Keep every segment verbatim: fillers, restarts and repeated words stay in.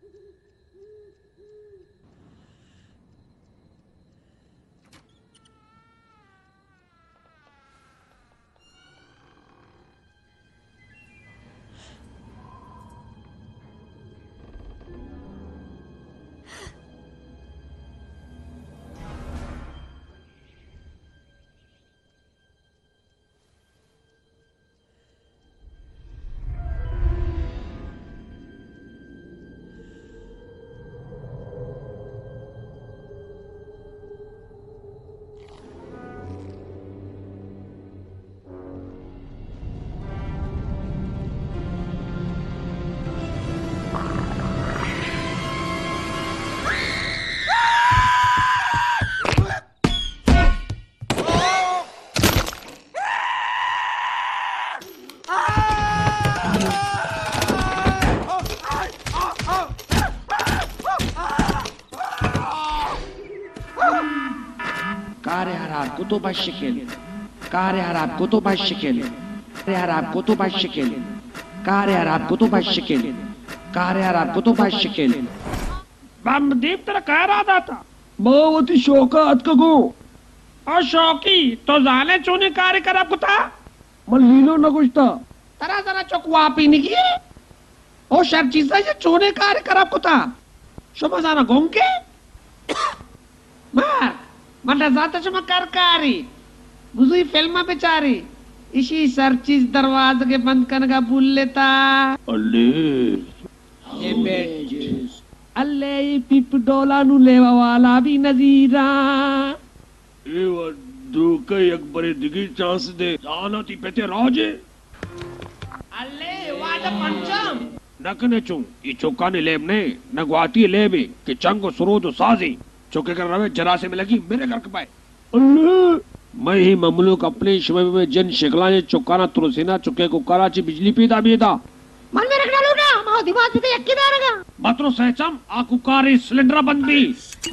كتب الشكل قارئ عرب كتب الشكل قارئ عرب كتب الشكل قارئ عرب كتب الشكل قارئ عرب كتب الشكل बामदेव तेरा कह रहा था मावती शौकात का गो और शौकी तो जाने चूने कार्य करा कुता मलीनो न कुछ था तरा जरा चौकवा पीने की और शर चीज़ है चूने कार्य करा कुता शुभ जाना गोंके मार मटा जाता शुभ कर कारी गुज़ी फिल्मा बेचारी इसी सर चीज दरवाजे के बंद करने का भूल लेता अल्ले ये बेच अल्ले पिप डोला नु लेवा वाला भी नजीरा ये वड्डू का एक बड़े दिगी चांस दे जाना ती पेटे राजे अल्ले वादा पंचम नकने चूं ये चौका ने लेब ने नगवाती लेबे कि चंगो सुरोदो साजी चौके कर रवे जरा से में लगी मेरे घर के पाए अल्ले मैं ही ममलूक अपने शमे में जन शिकला ने चौकाना तुरसीना चुके को कराची बिजली पीता भी था मन में रखना लोगा मां दिमाग पे यक्की दारेगा मात्रो सहचम आकु कारी सिलेंडर बंद भी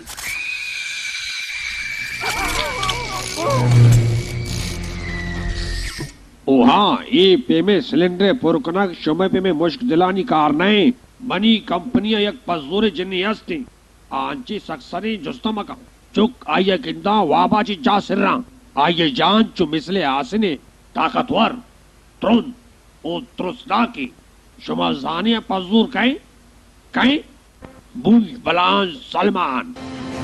ओ हाँ ये पे में सिलेंडर पुरकना शमे पे में मुश्क दिलानी कार नहीं बनी कंपनियां एक पजोरे जिन्नी हस्ती आंची सक्सरी जुस्तमा का चुक आये किंदा वाबाची जा सिर्रा आये जान चु मिसले आसने ताकतवर त्रुन ओ त्रुसना की शुमा जानिया पजूर कहीं कहीं बुल बलान सलमान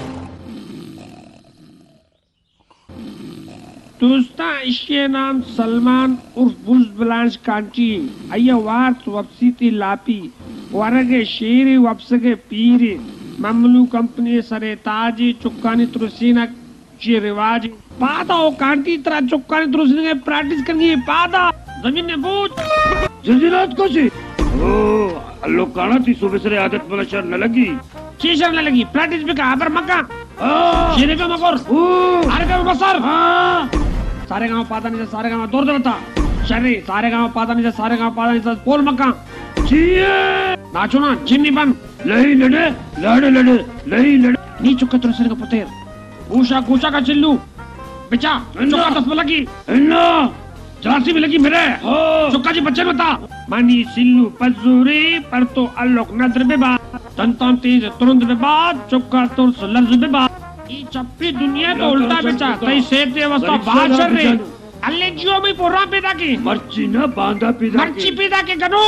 दोस्ता इसके नाम सलमान उर्फ बुल बलान कांची आये वार्त वपसीती लापी वरगे शेरी वपसगे पीरी ममलू कंपनी सरे ताजी चुक्कानी तुरसीना ची रिवाजी पादा ओ कांटी तरह चुक्कानी तुरसीना के प्रैक्टिस करनी पादा जमीन ने बूझ जल्दीनाथ को सी ओ अल्लो काना ती सुबह से आदत वाला शर न लगी ची शर न लगी प्रैक्टिस भी का आबर मक्का शेरे का मकोर आरे का बसर सारे गांव पादा नहीं सारे गांव दौड़ देता शरी सारे गांव पादा नहीं सारे गांव पादा नहीं पोल मक्का चीए नाचो ना चिन्नी बन लही लड़े लड़े लड़े लही लड़े नी चुक्का तुरसीना का पुतेर गुशा गुशा का चिल्लू बिचा चुक्का तस्मा लगी इन्ना जलासी भी लगी मेरे चुक्का जी बच्चे बता मानी सिल्लू पजूरी पर तो अल्लोक नजर बेबा तंतम तेज तुरंत बेबा चुक्का तुरस लफ्ज बेबा ये चप्पी दुनिया को उल्टा बेचा कई सेते अवस्था बाहर चल रहे अल्ले जियो में पोरा पैदा की मर्ची ना बांधा पैदा मर्ची पैदा के गनो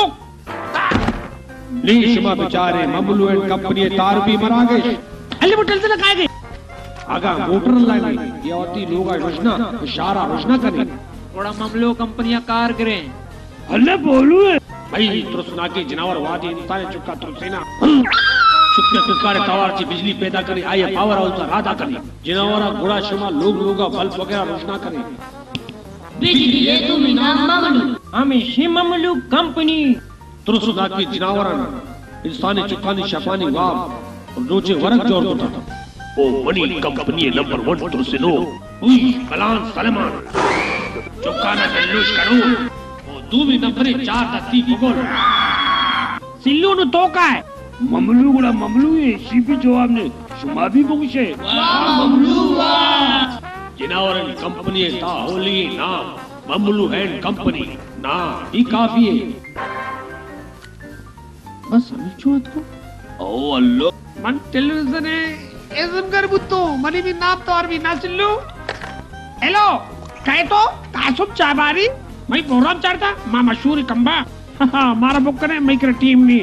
लीशमा बेचारे ममलू एंड कंपनी तार भी मरा गए अल्ले बोतल से लगाए गए आगा मोटर लाइन ये होती लोग रोशना इशारा रोशना करे थोड़ा ममलो कंपनियां कार करें अल्ले बोलू है भाई तुरसना के जनावर वादी इंसान चुका तुरसीना चुपके कुकार कवार ची बिजली पैदा करे आये पावर हाउस का राधा करे जनावर घोड़ा शमा लोग लोगा बल्ब वगैरह रोशना करे बिजली ये तुम नाम ममलू हमें शी ममलू कंपनी तुरसना की जनावर इंसानी चुकानी शफानी वाब रोचे वरक जोर होता था ओ मनी कंपनी नंबर वन तुरसिनो उई बलान सलमान चुकाना जल्लूश करो ओ दूवी नंबर चार दस्ती पगोल सिल्लू नु तो का है ममलू गुड़ा ममलू है सीपी जवाब ने शुमा भी बुगशे वाह ममलू वाह जनावरन कंपनी ता होली नाम ममलू एंड कंपनी ना ही काफी है बस समझो को ओ अल्लो मन टेलीविजन है एजम कर बुत्तो मनी भी नाम तो और भी ना सिल्लू हेलो काय तो कासुम चाबारी मैं प्रोग्राम चाहता मां मशहूर कंबा मारा बुक करे मैं कर टीम नी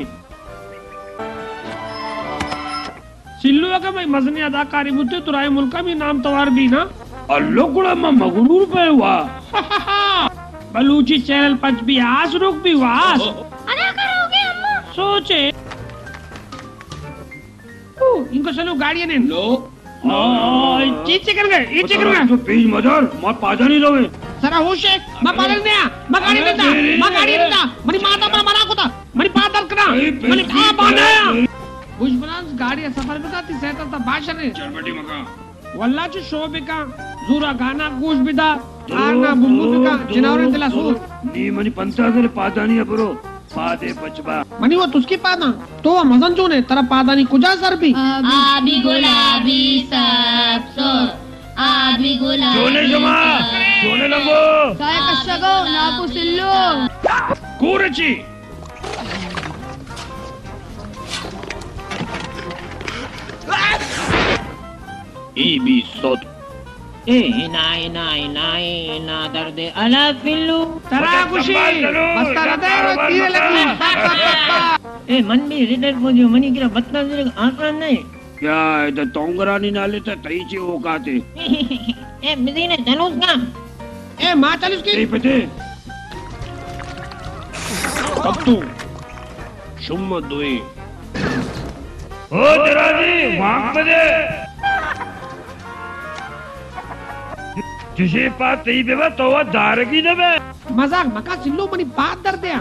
सिल्लू का मैं मजनी अदाकारी बुत्ते तुराई मुल्का भी नाम तवार भी ना अल्लो कुड़ा मैं मगरूर पे हुआ बलूची चैनल पंच भी आस रुक भी वास अरे करोगे अम्मा सोचे ओ इनको चलो गाड़ी ने लो ये चिकन गए ये चिकन गए तो प्लीज मदर मत पाजा नहीं रहे सरा होश है मैं पागल नहीं मैं गाड़ी नहीं था मैं गाड़ी नहीं था मनी माता पर मना को था मनी पादर करा मनी आ बनाया बुशबरांस गाड़ी सफर में जाती सहता था भाषण है चरबटी मका वल्ला च शोबिका जूरा गाना गोश बिदा आना बुंबुबिका जिनावरे दिला सूर नी मनी पंचा करे पाजा नहीं बरो पादे बचबा मनी वो तुझकी पादा तो वो मजन जो ने तेरा पादा नहीं कुजा सर भी आबी गुलाबी सब सो आबी गुलाबी सोने जमा सोने लगो काय कशगो नाकु सिल्लू కూరచి ఈ బి సోత్ ए ना ना ना ना दर्द अला फिल्लू तेरा खुशी बस्ता रहता है वो तीरे लगी ए मन भी हृदय बोलियो मनी किरा बत्ता जरे आसान नहीं क्या इधर तोंगरानी नाले ते तईची ओकाते ए मिदी ने चलो का ए मां चल उसकी ए पते कब तू शुम दुए ओ दराजी वाक बदे जिसे पात तई बेवा तो वा दारगी नबे मजाक मका सिल्लू मनी बात दर दे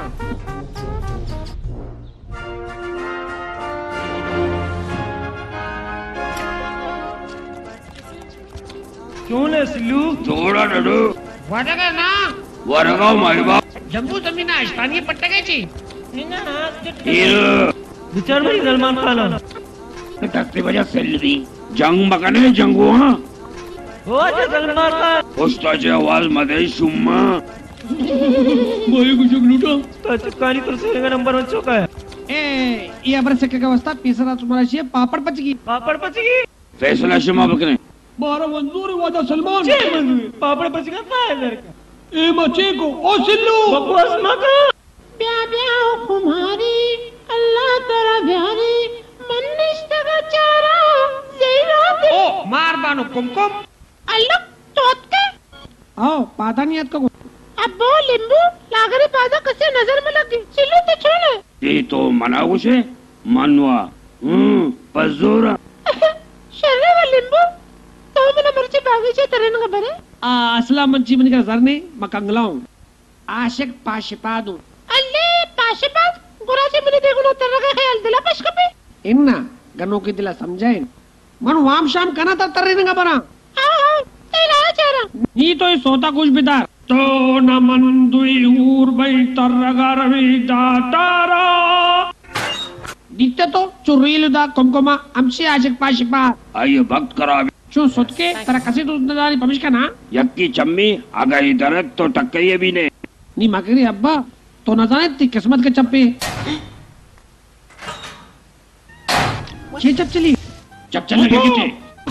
क्यों ने सिल्लू जोड़ा डडो वडगा ना वरगाव मायबा जम्मू जमीन स्थानीय पट्टगायची इना हीर विचार मरी सलमान खान टकते बजा सेल्वी जंग मकने जंगो हां हो जा सलमान खान उस्तादची आवाज मध्ये शुम्मा मोई कुछ लूटो तो चुकानी तो से नंबर वन चुका है ए ये अबर से क्या अवस्था पिसरा तुम्हारा छे पापड़ पचगी पापड़ पचगी फैसला शुमा बकने बारह मंजूर वादा सलमान पापड़ पचगा फाइलर का ए मचे को ओ सिल्लू बकवास मत प्या प्या कुमारी अल्लाह तेरा प्यारी मन निष्ठा चारा जेरा ओ मार बानो कुमकुम अल्लाह तोत के आओ पादा नहीं याद को अब्बो लिंबू लागरे पादा कसे नजर में लगी सिल्लू तो छोड़े ये तो मनागो से मनवा हम्म पजोरा शर्रे व लिंबू तो मैंने मर्ची बागीचे तरन का बरे आ असला मंची बन कर जरने मकंगलाऊं आशिक पाशिपादू अल्ले पाशेपात गुराचे मैंने देखो तरन का ख्याल दिला पश्क पे इन्ना गनो की दिला समझाए मन वाम शाम कना तर तरने का बरा हाँ हाँ तेरा चारा नी तो ये सोता कुछ बिदार तो न मन दुई ऊर बई तरगार में दातारा दिखते तो चुरील दा कुमकुमा हमसे आशिक पाशिपा आइए भक्त करा चो सुटके तेरा कसी तो दारी पमिश का ना यक्की चम्मी आगाही दरद तो टक्कई भी ने नी मगरी अब्बा तो न जाने ती किस्मत के चप्पे छे चप चली जब चल लगे किथे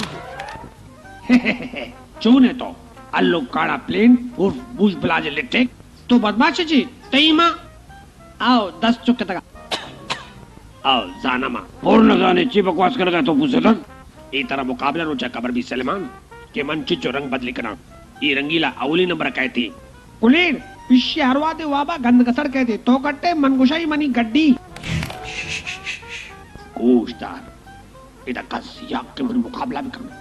चूने तो अल्लो काड़ा प्लेन उर्फ बुश ब्लाज इलेक्ट्रिक तो बदमाश जी तईमा आओ दस चुके तक आओ जाना मां और न जाने ची बकवास करेगा तो पूछे तक ई तरह मुकाबला रोचा कबर भी सलमान के मन चिचो रंग बदली करा ई रंगीला अवली नंबर कहती कुलीन पिशी हरवा दे वाबा गंद कसर कहते तो कट्टे मनगुशाई मनी गड्डी गोश्तदार इधर कस याक के मन मुकाबला भी करना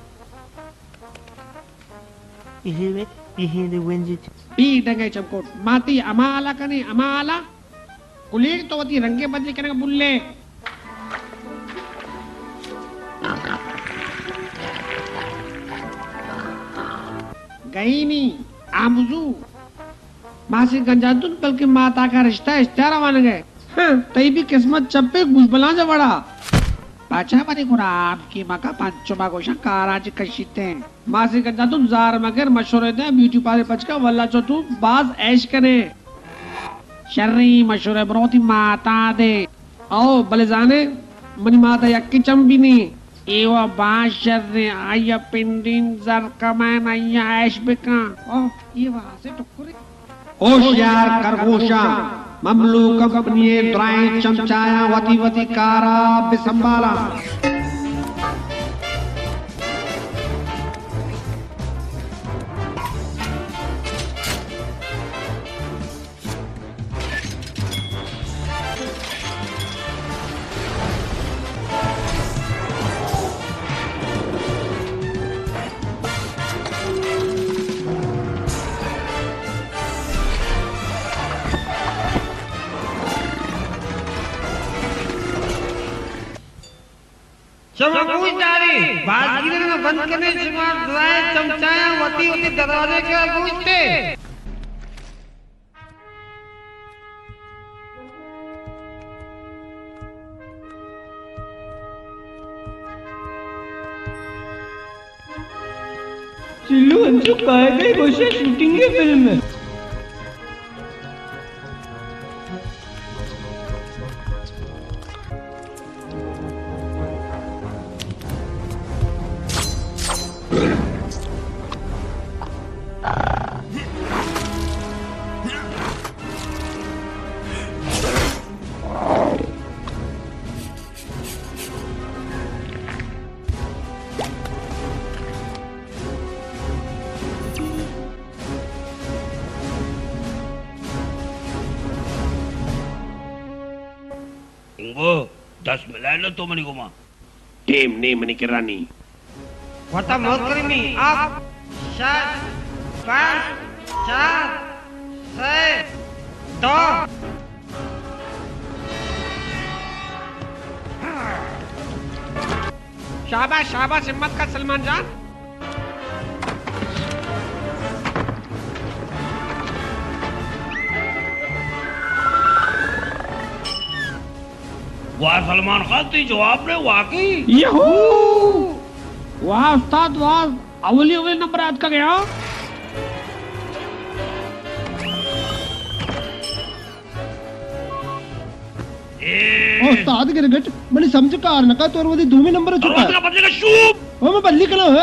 इहे इहे दे वेंजी पी डंगे चमकोट माती अमाला कने अमाला कुलीन तो वती रंगे बदली करने का बुल्ले गई नहीं आमजू मासी गंजातुन बल्कि माता का रिश्ता इश्तारा मान गए हाँ, तई भी किस्मत चप्पे गुजबला जा बड़ा पाचा बने कुरान की मका पंचमा गोशा काराज कशिते मासी गंजातुन जार मगर मशवरे दे ब्यूटी पार्लर पचका वल्ला चतु बाज ऐश करे शर्री मशवरे ब्रोती माता दे आओ बले जाने मनी माता यक्की चंबिनी एवा बाशर ने आया पिंडिन जर कमान आया ऐश बेका ओ ये वहां से टुकुरे होशियार खरगोशा ममलू कंपनी ड्राई चमचाया वती वती कारा बिसंबाला बाजगीरे में बंद करने जुमार ड्राई चमचाया वती वती दरवाजे के गूंजते चिल्लू अंशु कहे गए कोशिश शूटिंग की फिल्म में दस मिलाए तो मनी गुमा टीम नहीं मनी किरानी वता मौत करीमी आप सात पाँच चार छह दो शाबाश शाबाश हिम्मत का सलमान जान वाह सलमान खान ती जवाब ने वाकई यहू वाह उस्ताद वाह अवली अवली नंबर आज का गया उस्ताद गिरगट बड़ी समझ कार नका तोर वदी दूमी नंबर चुका है बदले का शूप ओ मैं बल्ली कला है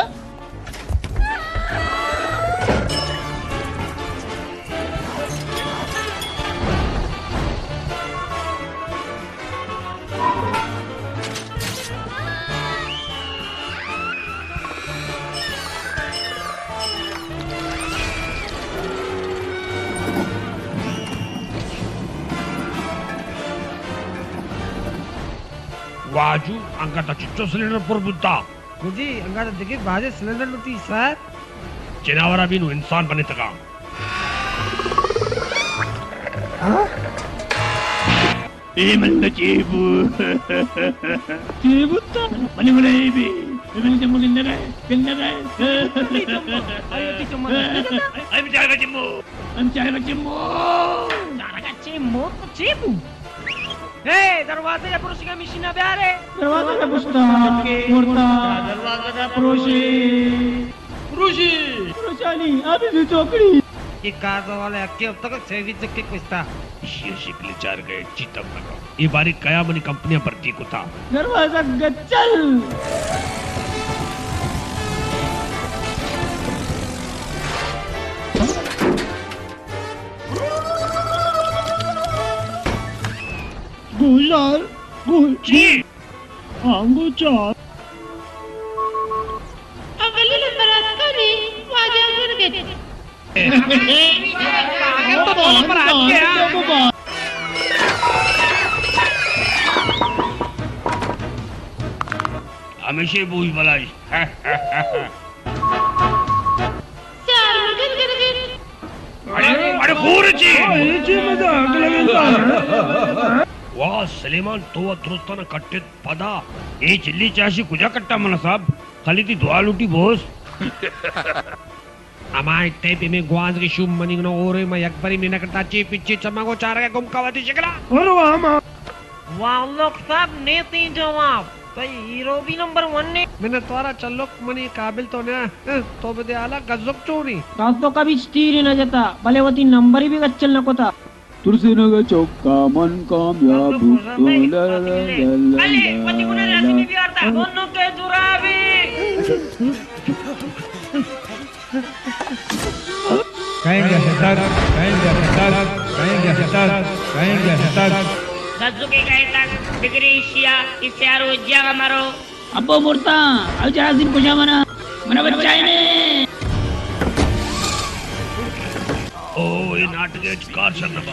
वाजू अंगाता चिच्चो सिलेंडर पर बुद्धा मुझे अंगाता देखिए बाजे सिलेंडर लुटी सर जनावरा भी नु इंसान बने तका ए मन चेबू चेबू तो मनी मनी भी बिन जम्मू किंदर है किंदर है आयो ती चम्मू आई बेचारा चिम्मू हम चाहे चिम्मू चारा चिम्मू तो चेबू हे दरवाजे या पुरुष का मिशीना प्यारे दरवाजा का पुष्टा मोरता दरवाजे का पुरुषी पुरुषी पुरुषानी अभी भी चौकड़ी ये कार वाले अक्के अब तक सेवी चक्के कुछता शीर्षक ले चार गए चीतम लगा ये बारी कया मनी कंपनियां भर्ती को था दरवाजा गच्चल गुजार गुजार आंगो चार अवली नंबर आज का नहीं वाजा कर गए तो दो नंबर आज के हैं हमेशा बूझ मलाई चार मगन कर गए अरे अरे पूरे ची ये मजाक लगे वाह सलीमान तो दुरुस्ताना कट्टे पदा ए चिल्ली चाशी कुजा कट्टा मन साहब खाली ती दुआ लुटी बोस अमाय ते पे में ग्वाज की शुम मनी नो ओरे मैं एक बारी में नकटा ची पिच्ची चमागो चार के गुमकावती शिकला और वहां मा वाह लोग सब ने तीन जवाब तो हीरो भी नंबर वन ने मैंने तोरा चल्लो मनी काबिल तो ने तो बदे आला गजब चोरी तो कभी स्टीर न जाता भले वो तीन नंबर ही भी गच्चल न को था तुरसेना का चौका मन कामयाब ला ला ला कहेंगे सर कहेंगे सर कहेंगे सर कहेंगे sir Dazuki kaitan digri sia isyaru jaga maro. अब्बो मुर्ता अब जरा दिन पूछा मना मना बच्चा ने ओ ये नाटक है कार शब्द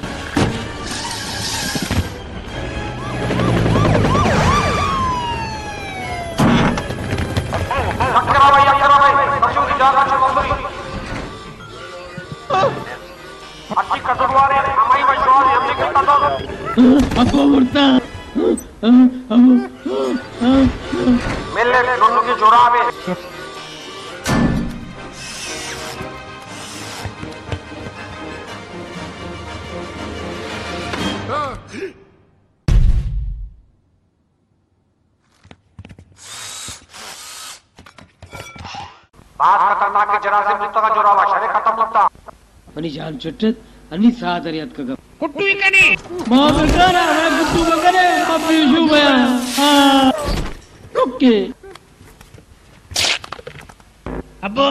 अब्बो मुर्ता मेले दोनों की जोड़ा में बात खतरनाक के जनाजे मुत्ता का जोरावा शरे खत्म मुत्ता मनी जान चुट्टत अन्नी सादरियत का कुट्टू इकनी मां बगाना मैं कुट्टू बगाने पप्पी शू गया हां ओके अब्बो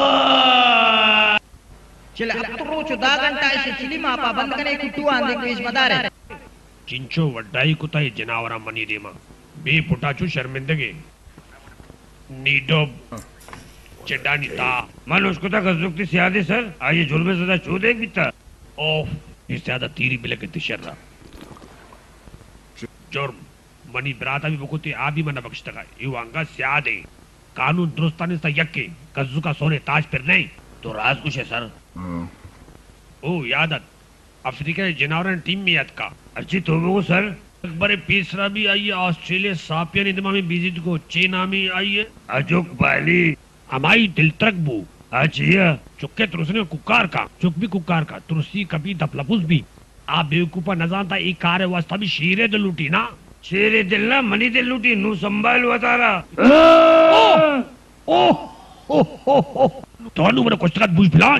चल अब तो रोज दो घंटा ऐसे चिली मापा बंद करने कुट्टू आंदे को इस मदार है चिंचो वड्डाई कुताई जनावरा मनी देमा बे पुटाचू शर्मिंदगी नीडो चेडानी ता मन उसको तक हज़ुक्ति सियादी सर आइए जुल्मे ज़्यादा चूद एक बिता ओह इस ज़्यादा तीरी बिले के तिशर रहा जोर मनी बराता भी बकुती आप भी मना बख्श तका यू आंगा सियादे कानून दुरुस्तानी सा यक्के कज़्ज़ू का सोने ताज पर नहीं तो राज कुछ है सर ओ यादत अफ्रीका के जनावरन टीम में याद का अच्छी तो वो सर अकबर पीसरा भी आई है ऑस्ट्रेलिया सापियन इदमा में बिजित को चीना में आई है अजोक बाली हमारी दिल तक बू आज ये चुक्के तुरसने कुकार का चुक भी कुकार का तुरसी कभी दपलपुस भी आप बेवकूफा न जानता एक कार है वास्ता भी शेरे दिल लूटी ना शेरे दिल ना मनी दिल लूटी नू संभाल बता रहा ओह ओह ओह तो नू मेरे कुछ तक बूझ पिला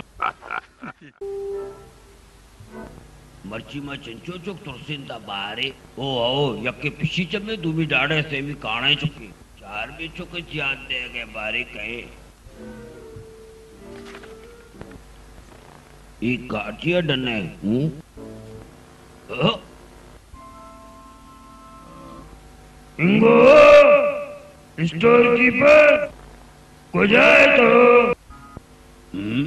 मर्ची में चंचो चुक तुरसिंदा बारे ओ ओ यक्के पिछी चमे दूमी डाड़े से भी काने चुकी चार भी चुके जान दे गए बारे कहे एक गाठिया डने हूँ इंगो स्टोर कीपर को जाए तो हम्म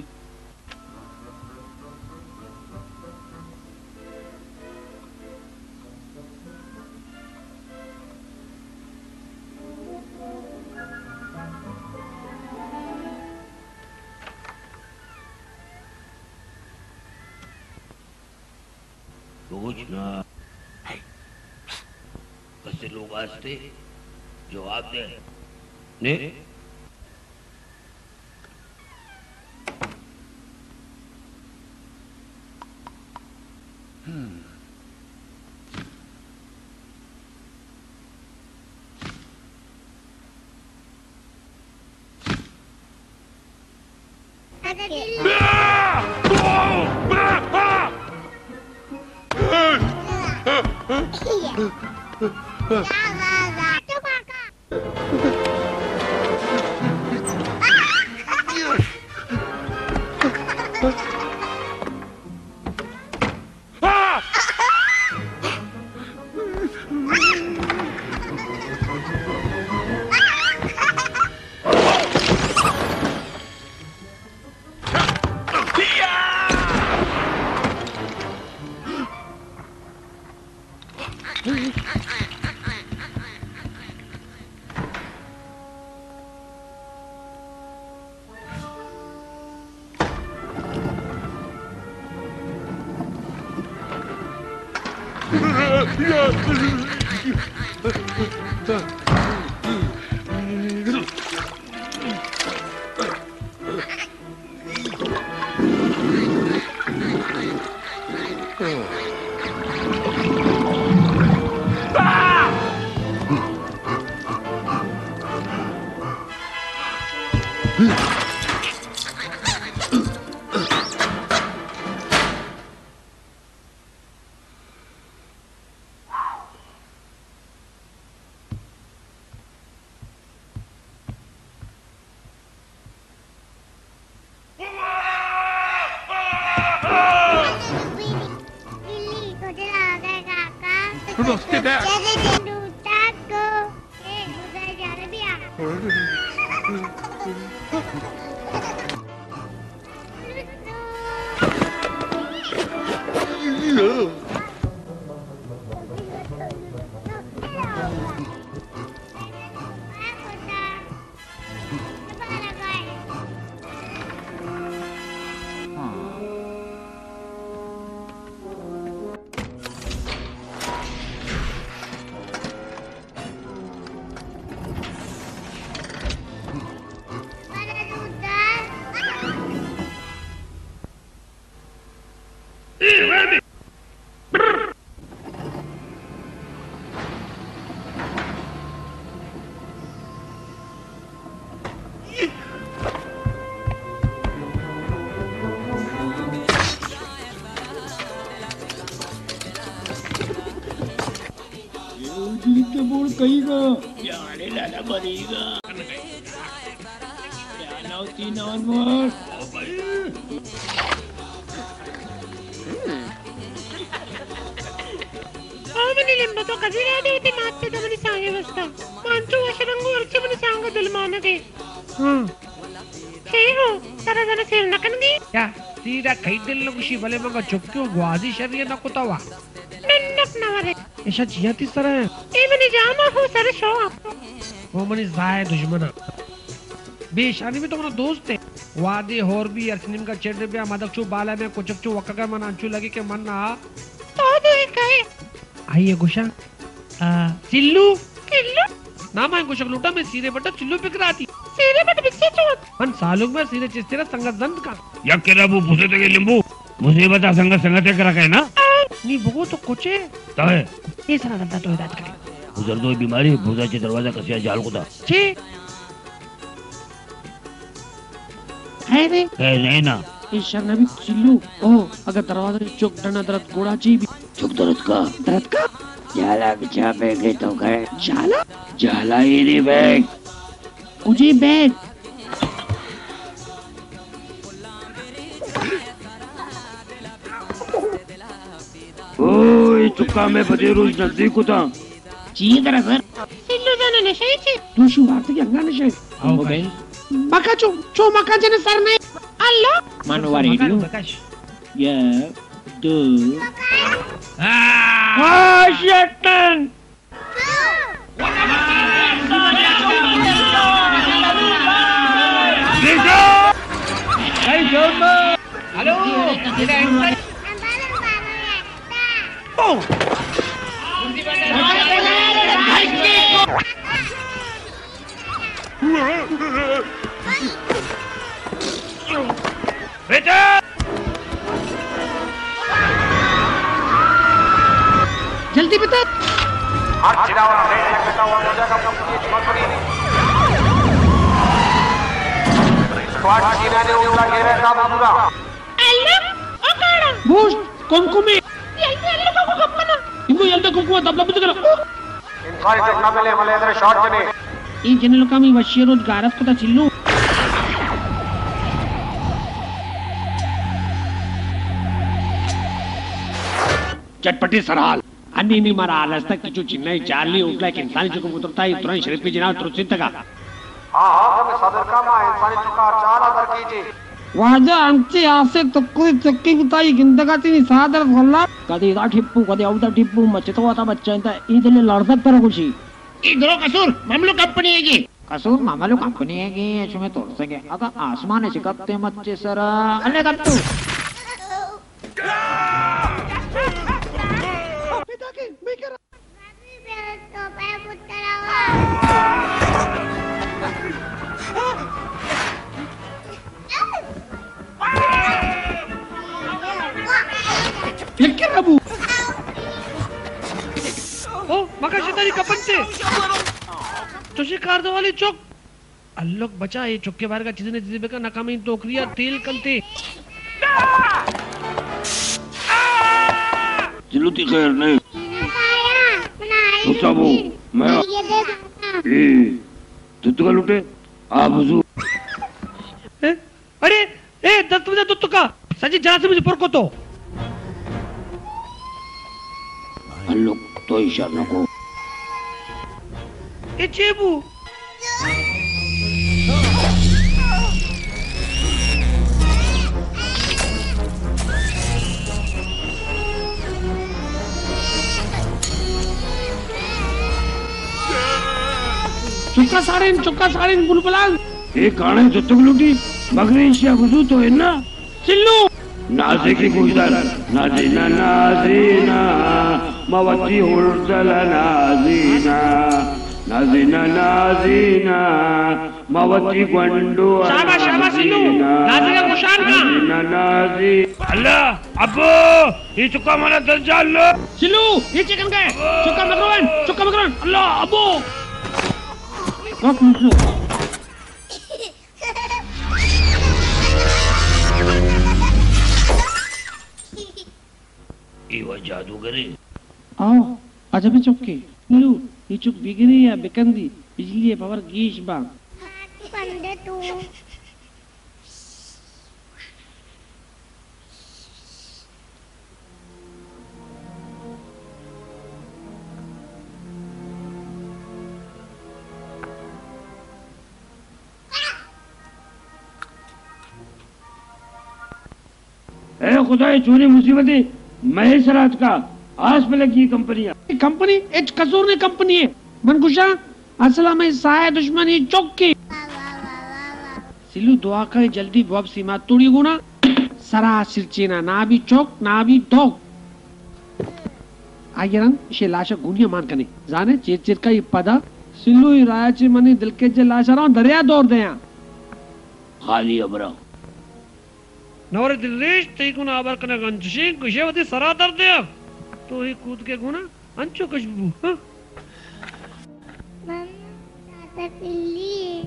सोचना कैसे लोग आस्ते जवाब दे ने हम्म Rudolf, stay back. कहीगा यारे लाला बनेगा क्या होती नॉर्मल आमनी लिंब तो कधी राहते होते मात पे दमनी सांगे बसता मांचू अशरंगू अर्चे मनी सांग दिलमाना के हां हे हो सारा जन सेर नकनगी क्या सीधा कई दिल लगुशी भले मगा चुपक्यों ग्वाजी शरीर न कुतावा नन्नक नवरे ऐसा जिया तीस तरह है ए मनी जामा हो सारे शो वो मनी जाए दुश्मना बेशानी में तो मना दोस्त है वादे होर भी अर्चनिम का चेड्रे पे मदक चू बाला में कुचक चू वक्का मन अंचू लगे के मन ना तो दे कहे आइए गुशा आ चिल्लू किल्लू ना मैं गुशक लूटा में सीरे बटा चिल्लू पिकराती सीरे बट बिस्से चोट मन सालुक में सीरे चिस्तेरा संगत दंत का या केरा वो पुसे ते लिंबू मुसीबत संगत संगत करा के ना नी भगो तो कुचे तो है ये सारा दंता तो इलाज करे गुजर दो बीमारी भूजा के दरवाजा कसिया जाल को था छे है रे है नहीं ना इस शरण भी चिल्लू ओ अगर दरवाजा चुक डना दरद गोड़ा जी भी चुक दरद का दरद का जाला बिछा पे गए तो गए जाला जाला ही रे बैग मुझे बैग ओए चुका में बजे रोज नजदीक होता जी दरअसल चिल्लू जाने नशे छी दूसरी बात की अंगा नशे आओ भाई मका चो चो मका जने सर में अल्लाह मानवा रेडियो या दो आ शैतान हेलो बेटा जल्दी बता हर चिरावा रेड लगता हुआ जगह कंपनी छोकरी स्क्वाड टीम ने उनका घेरा का पूरा अल्लाह ओ काड़ा बूश कुमकुमी यल्दी अल्लाह को कपना इंगो यल्दा कुमकुमा दबला बुझ करा इन सारी जगह में मले इधर शॉट जने ఈ జనల కామి వషియ రోజు గారఫ్ కుతా చిల్లు चटपटी सरहाल अन्नी नी मारा रास्ता की जो चिन्ह चार्ली उठला एक इंसानी जो उतरता है तुरंत शरीफ पे जनाब तुरंत चिंता का हां हां हमें सदर का मा इंसानी चुका चार अदर कीजिए वाजा अंचे आसे तक्कुई चक्की कुताई गिंदगाती नी सादर गल्ला कदी दा ठिप्पू कदी औदा ठिप्पू मचतो आता बच्चा इंता इदले लड़ता पर खुशी इधर कसूर मामलो कंपनी है कसूर मामलो कंपनी है कि इसमें तोड़ सके अगर आसमान से कत्ते मच्चे सरा अल्ले कत्तू पिता के मैं कर तो पे पुत्र ये क्या रबू ओ मका शैतानी कपन से तुझे कार वाली चौक अल्लाह बचा ये चौक के बाहर का चीजें चीजें का नाकामी टोकरिया तेल कंते जिलुती खैर नहीं सोचा वो मैं ए दुत्तु का लुटे आप हुजूर अरे ए दत्त मुझे दुत्तु का सजी जरा से मुझे पर को तो अल्लाह तो इशारा नको. ए चेबू चुका सारेन चुका सारेन बुलबुलान ए काणे जुत्तुक लुटी बगरे इशिया गुजू तो है ना. चिल्लू नाज़े की गुजर नाज़ीना नाज़ीना मवती हुर्दला नाज़ीना नाज़ीना नाज़ीना मवती गंडू शाबाश शाबाश सिल्लू नाज़ी का मुशान का नाज़ीना नाज़ी. अल्लाह अब्बू ये चुका माना दज्जाल लो. सिल्लू ये चिकन का चुका मकरोन चुका मकरोन अल्लाह अब्बू वक्त मुझलो इवा जादूगरी आओ अजब चुक्के लू ये चुक बिगड़ी या बिकंदी बिजली पावर गीश बा पंडे तू ए खुदा चोरी मुसीबतें महेश रात का आस में लगी कंपनियां. कंपनी एच कसूर ने कंपनी है मनकुशा असला में साया दुश्मनी चौकी सिलू दुआ करे जल्दी बॉब सीमा तोड़ी गुना सरा सिरचेना ना भी चौक ना भी डॉग आयरन शे लाशा गुनिया मान कने जाने चेर चेर का ये पदा सिलू ही रायाची मनी दिल के जे लाशा रहा दरिया दौड़ दया खाली अबरा नवरे दिल्लीश तेकुना आबर कने गंजशी गुशेवती सरा दर दया तो ही कूद के गुना अंचो कशबू हाँ ताता पिल्ली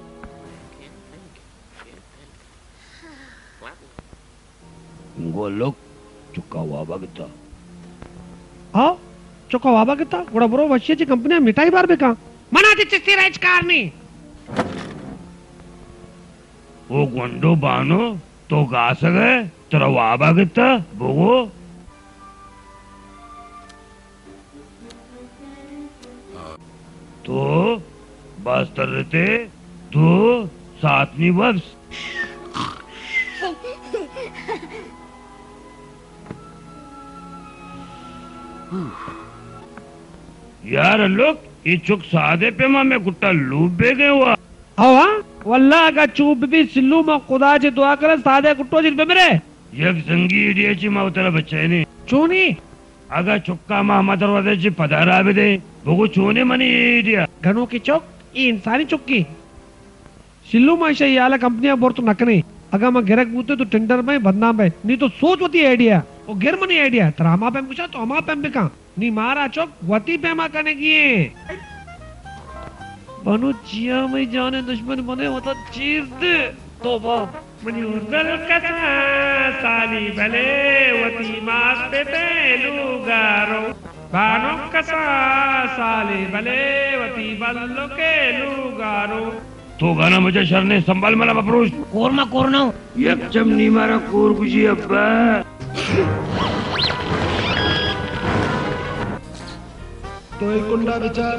गोलोक चुका वाबा किता हाँ चुका वाबा किता बड़ा बरो वशियाची कंपनी मिठाई बार बेका मनाती चिस्ती राजकार में वो गुंडो बानो तो गा सके तेरा वाबा किता बोगो तो बस तर रहते दो सातवीं वर्ष यार लोग ये चुक सादे पे मां में गुट्टा लूप बे गए हुआ हवा वल्लाह का चूप भी सिल्लू में खुदा से दुआ करे सादे गुट्टो जिन पे मेरे यक संगी इडिया ची मां तेरा बच्चा है नहीं चोनी अगर चुक्का मां हम दरवाजे ची पधारा भी दे वो चोने मनी इडिया घनों की चौक ये इंसानी चुक्की सिल्लू में शे याला कंपनियां बोर तो नकने अगर मैं गिरक बूते तो टेंडर में बदनाम है नहीं तो सोच होती आइडिया वो गिर मनी आइडिया तेरा हमा पे पूछा तो हमा पे कहा नहीं मारा चौक वती पे मा करने की बनो जिया में जाने दुश्मन बने होता चीज दे तो बाप मनी उर्दल कसा साली भले वती मास पे लुगारो बानो कसा साली भले वती बल्लो के लुगारो तो गाना मुझे शरने संभाल मला बपरूस कोरमा कोरनो यक चमनी मारा कोर गुजी अब्बा तो एक कुंडा विचार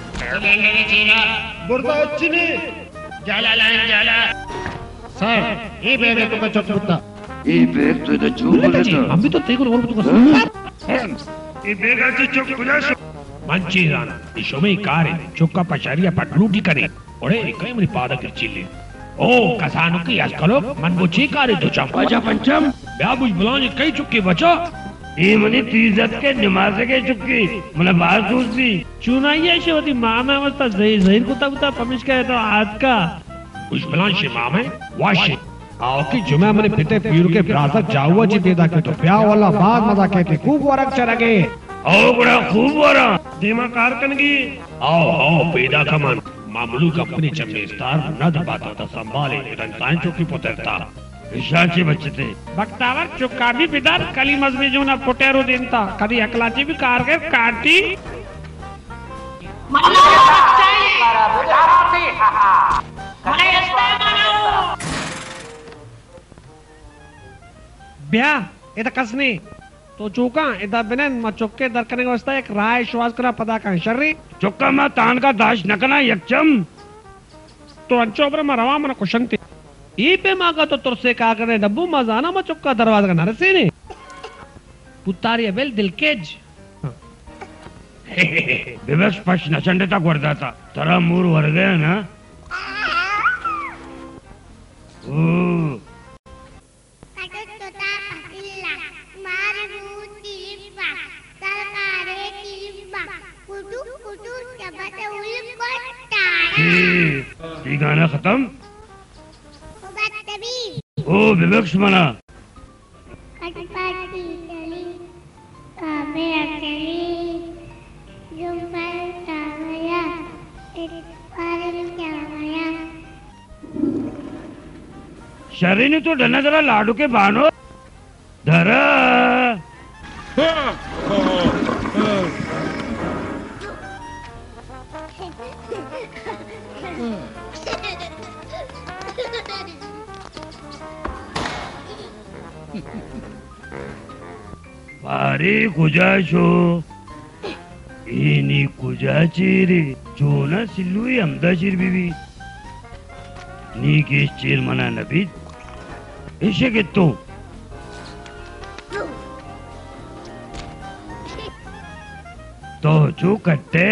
बुर्दा चिनी जाला लाइन जाला सर ये बेबे को चुप बुत्ता ये बेग तो इधर चुप रहता हम भी तो तेरे को और तो ये बेगा से चुप बुलाश मंची राना इशोमे कारे चुक्का पचारिया पटलूटी करे ओरे कई मरी पादा के चिल्ले ओ कसानु की आजकलो मन वो चीकारे तो चम बचा पंचम ब्याबुज बुलाने कई चुक्के बचा ये मनी तीजत के नमाज के चुक्की મને बात दूसरी चुनाइए शेवती मामा अवस्था जही जहीर कुत्ता कुत्ता पमिश के तो आज का उस बलान शे मामे वाशी आओ की जुमे मने पिते पीर के ब्रासर जाऊआ जी बेदा के तो प्याव वाला बात मजा कहते खूब वरक चरगे आओ बड़ा खूब वरा देमा कारकन की आओ आओ पेदा कमान मामूलू कंपनी चम्मे स्टार नद बाता था संभाले रंतान चौकी पोतरता विशाची बच्चे थे बक्तावर चुक्का भी बिदार कली मजबी जो ना पोटेरो देनता कदी अकलाची भी कारगर काटी ब्या ये तो कसने तो चूका इधर बिनन म चुक्के दर करने वास्ता एक राय श्वास करा पदा का शर्री चुक्का मा तान का दाश नकना यक्षम तो अंचोबर म रवा मन कुशंगते ई पे मागा तो तुरसे का करने डब्बू मजाना म चुक्का दरवाजा का नरसे ने पुतारी बेल दिलकेज विवेक स्पष्ट नचंडता गुर्दाता तरा मूर वर गया ना ओ ये गाना खत्म ओ विवेक मना शरीर ने तो डना जरा लाडू के बानो धरा पारी कुजाशो इनी कुजाचीरी जोना सिल्लुई अमदा चीर बीबी नी के चीर मना नबी इसे के तो तो जो कट्टे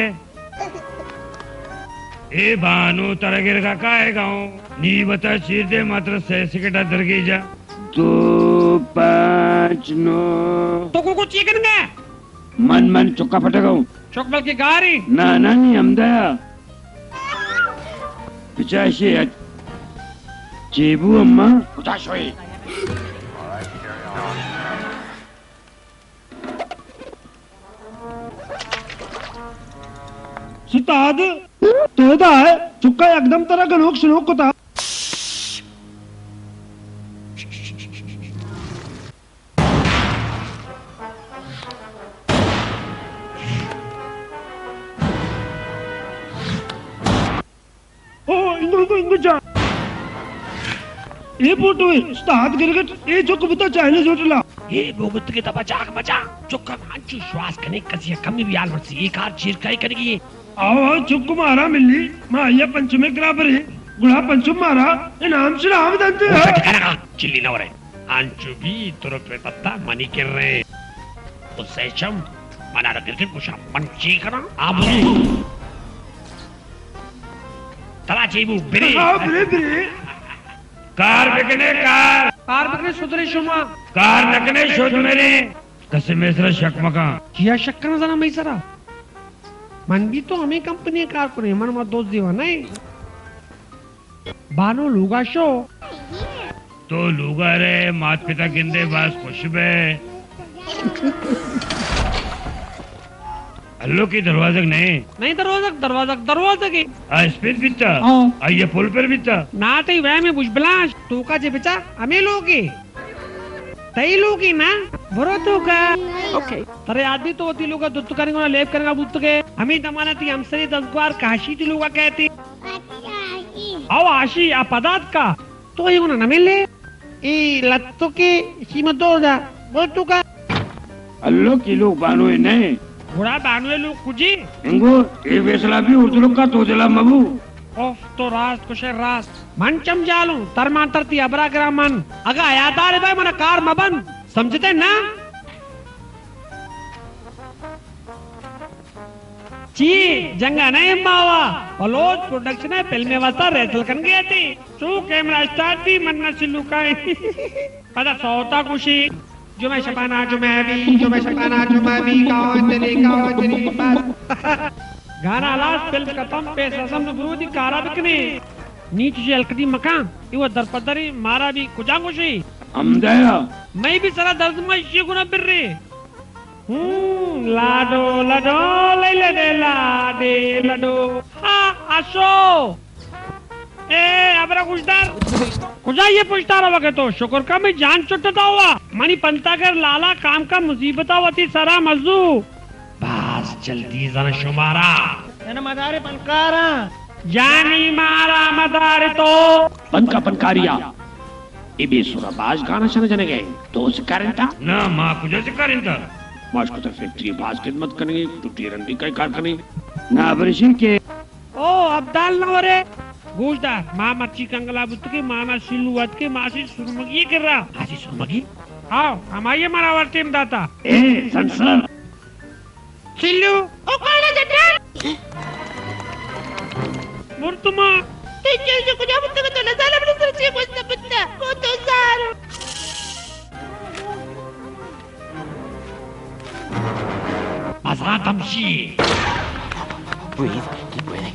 ए बानो तरगिर का काहे गाँव नी बता चीर दे मात्र सह सिकटा दरगे जा दो पाँच नौ तो को कुछ चिकन गया मन मन चुक्का फटेगा चौकबल की गारी ना ना नहीं हमदया पिचाशी चेबू अम्मा पिचाशोई सिताद तो दा है चुक्का एकदम तरह का नोक शनोक को था जा ये फोटो स्टार्ट गिरगट ये चुक बुता चाइनीज होटल ये बोगत के तबा जाग बचा चुक्का अंचु श्वास कने कसिया कमी भी आल वर्सी एक हाथ चीर काई कनेगी आओ चुक मारा मिली माया पंचमे बराबर है गुड़ा पंचम मारा इनाम से नाम दंते है चिल्ली नवरे अंचु भी तुर पे पत्ता मनी कर रहे तो सेचम मना गिरगिट पुशा पंची करा आप तला चीबू बिरे हाँ बिरे बिरे कार बिकने कार कार बिकने सुधरे शुमा कार नकने शोध मेरे कसे मेसरा शक मका किया शक करना जाना मैं सरा मन भी तो हमें कंपनी कार को नहीं मन मत दोस्त दीवा नहीं बानो लुगा शो तो लुगा रे मात पिता गिंदे बास खुशबे अल्लो की दरवाजा नहीं नहीं दरवाजा दरवाजा दरवाजा की आ स्पीड बिता आ ये पुल पर बिता ना तई वह में बुझबलाश तू का जे बचा हमें लोगे तई लोगी ना बरो तो का ओके तरे आदमी तो होती लोगा दुत्त करेंगे ना लेप करेंगे बुत्त के हमें दमाना थी हमसे दस बार काशी थी लोगा कहती आओ आशी आ पदार्थ का तो ये ना मिले ई लत्तो के सीमत दो जा बोल तू का अल्लो की लोग बानो है नहीं बुरा बानवे लोग कुजी इंगो ये वेसला भी उर्दू लोग का तो जला मबू ओफ तो रास कुछ रास मन चम जालू तरमान तरती अबरा ग्राम मन अगा यादार भाई मना कार मबन समझते ना ची जंगा नहीं मावा पलोज प्रोडक्शन है फिल्म वास्ता रेसल कर गए थे चू कैमरा स्टार्ट थी मन्ना सिल्लू का पता सौता खुशी जो मैं शबाना जो मैं भी जो मैं शबाना जो मैं भी गाँव तेरे गाँव तेरी बात गाना लास्ट फिल्म खत्म पे ससम विरोधी कारा बिकने नीचे से अलकदी मकान ये दरपदरी मारा भी कुजा खुशी हमदया मैं भी सारा दर्द में ये गुना बिर रे हम्म लाडो लाडो ले ले दे लाडे लाडो हाँ आशो ए अबरा कुछदार कुजा ये पूछता रहा वके तो शुक्र का मैं जान चुटता हुआ मनी पंता कर लाला काम का मुसीबत होती सारा मजदू बस जल्दी जना शुमारा ना मदारे पंकारा जानी मारा मदारे तो पंका पंकारिया इबे सुराबाज गाना शना जने गए तो सिकारंता ना माँ कुछ सिकारंता मास्को तो फैक्ट्री बाज खिदमत करने टूटी रंडी कई कार करने ना बरिशिन के ओ अब्दाल नवरे गोश्तदार माँ मच्छी कंगला बुत के माना सिलुवत के मासी सुरमगी कर रहा मासी सुरमगी हाँ हमारे मरावर टीम दाता ए संसर सिल्लू ओ कौन है जटन मुर्तुमा तेरे जो कुछ अब तक तो नज़ारा बने सरचे कुछ न पता को तो ज़ार मज़ा तमशी breathe keep breathing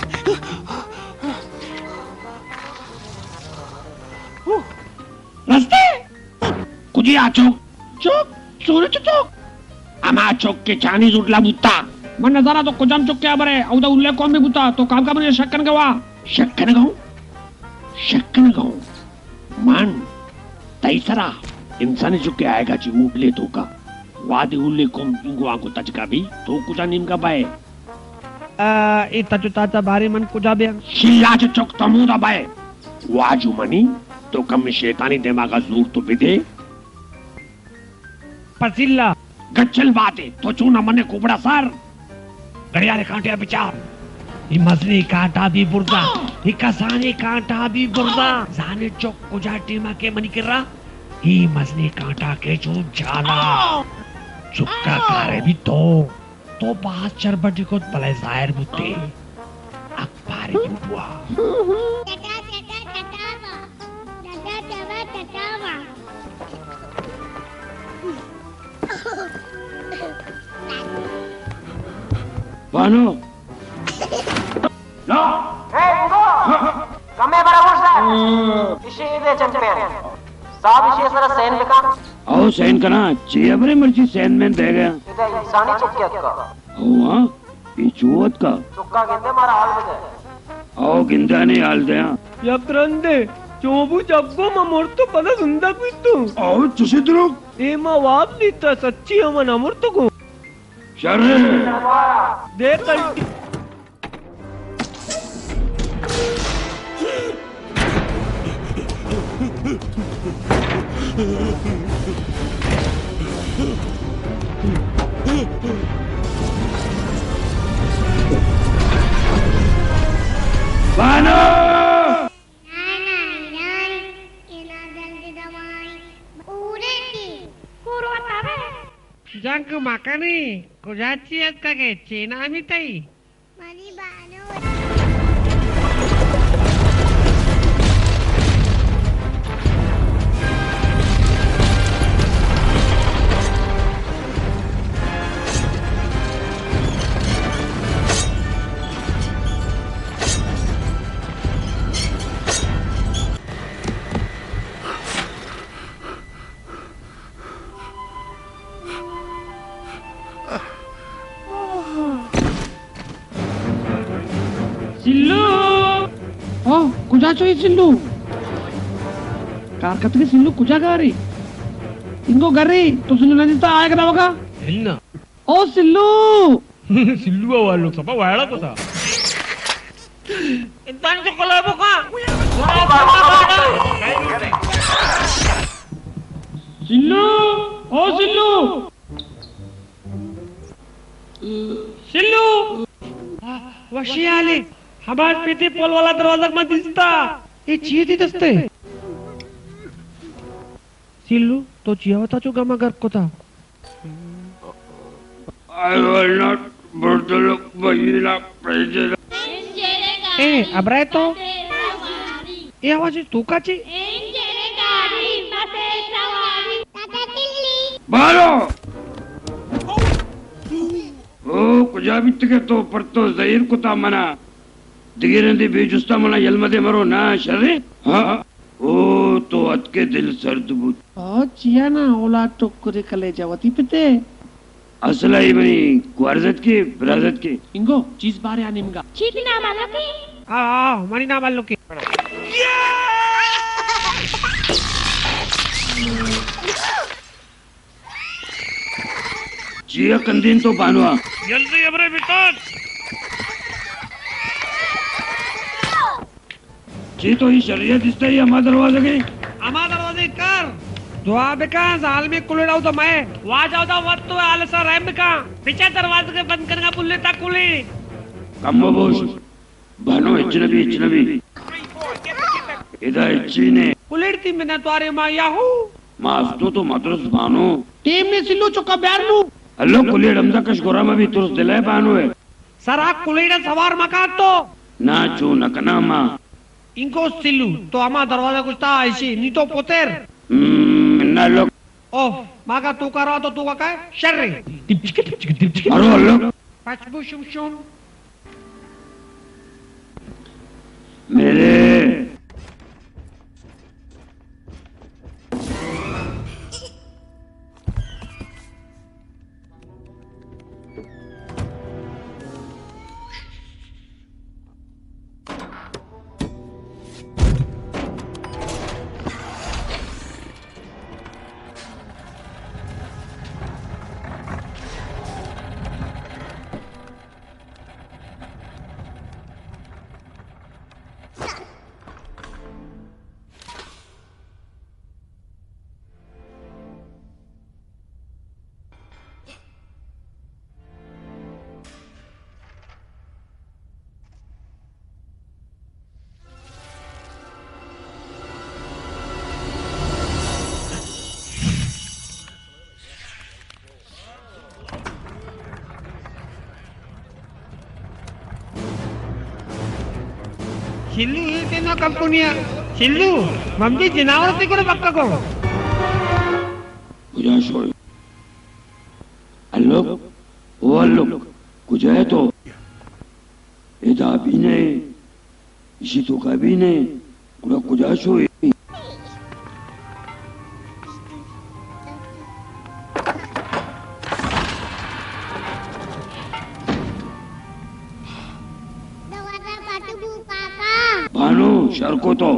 रास्ते कुछ आचोक चोक सोने चोक अमा चोक के चानी जुटला बुत्ता मन नजारा तो कुजाम चोक क्या बरे औदा उल्ले कौन भी बुत्ता तो काम का बने शक्कन गवा शक्कन गाऊं शक्कन गाऊं मान तैसरा इंसानी चोक के आएगा ची उल्ले तो का वादी उल्ले कौन इंगो आंको तचका भी तो कुजा नीम का बाय आ ये तचु ताचा बारे मन कुजा बे शिल्ला चोक तमुदा बाय वाजू मनी तो कम शैतानी दिमागा जोर तो बिदे पसिल्ला गच्चल बाते तो चूना मने कुबड़ा सर घड़ियाले कांटे बिचार ये मसली कांटा भी बुर्दा ये कसाने कांटा भी बुर्दा जाने चौक कुजा टीमा के मनी कर रहा ये मसली कांटा के चूप झाला चुक्का कारे भी तो तो बास चरबटी को पले जाहिर बुते अखबारी बुआ बानो नो हे उगो कमे बराबर सा इशे दे चैंपियन साब इशे सर सैन लिखा आओ सैन कना ची अपने मर्जी सैन में दे गया इधर इंसानी चुक्कियत का हुआ ये चुवत का चुक्का गिंदे मारा हाल बजे आओ गिंदा नहीं हाल दे यप्रंदे चोबू जब्बो ममोर तो पता सुंदा कुछ आओ चुसिद्रो ए मा वाप नीता सच्ची हमन अमर तो को शर्रे देख कल बानो जंग माकनी कुजाची आहेत का गे चेना आम्ही ताई मनी बानो सिल्लू ओ कुजा चोई सिल्लू कार कतके सिल्लू कुजा गारी इंगो गरी तो सिल्लू नदीता आएगा ना होगा इल्ना ओ सिल्लू सिल्लू वालों सब वाड़ा को था इंसान को कोला बोका सिल्लू ओ सिल्लू सिल्लू वशी आले हमार पेटे पोल वाला दरवाजा मत दिसता ये चीज ती दसते सिल्लू तो चियावता चो गमा घर को था I will not burdle Bahila President. ए अबराय तो ये आवाज तू का ची बारो ओ कुजाबित के तो पर तो जहीर कुता मना दिगिरंदी बेजुस्ता मना यलमदे मरो ना शरे हाँ ओ तो अतके दिल सर्द बुत ओ चिया ना ओला टोकरे कले जावती पिते असला ही बनी क्वारजत की ब्राजत की इंगो चीज बारे आनिमगा चीज ना माला की आ आ मनी ना मालूम की जिया कंदीन तो बानुआ जल्दी अबरे बिटोन जी तो ही शरीयत दिसता ही हमारा दरवाजा के हमार दरवाजे कर दुआ बेका जाल में कुलेड़ाऊ तो मैं वहाँ जाओ तो वक्त तो आल सा रहम बेका पीछे दरवाजे के बंद करना पुल्ले तक कुली कम्बोश बनो इचनबी इचनबी इधर इचने कुलेड़ती में ना तुम्हारे माँ याहू मास्तु तो मद्रस बानो टीम ने सिल्लू चुका ब्यार लू हेलो कुलेड़ हमजा कश गोरा में भी तुरस दिलाए बानो है सर आप कुलेड़ा सवार मकान तो ना चू नकना माँ इनको सिल्लू तो हमारा दरवाजा कुछ था ऐसी नहीं तो पोतेर ना लोग ओह माँ का तू कर रहा तो तू का क्या शर्रे अरे हेलो पचबू शुम शुम मेरे सिल्लू ही तेना कंपनिया सिल्लू मम्मी जिनावर ते कोण पक्का को कुछ शोर अल्लोक ओ अल्लोक कुछ है तो इधर भी नहीं इसी तो का भी नहीं कुछ कुछ शोर शर्को तो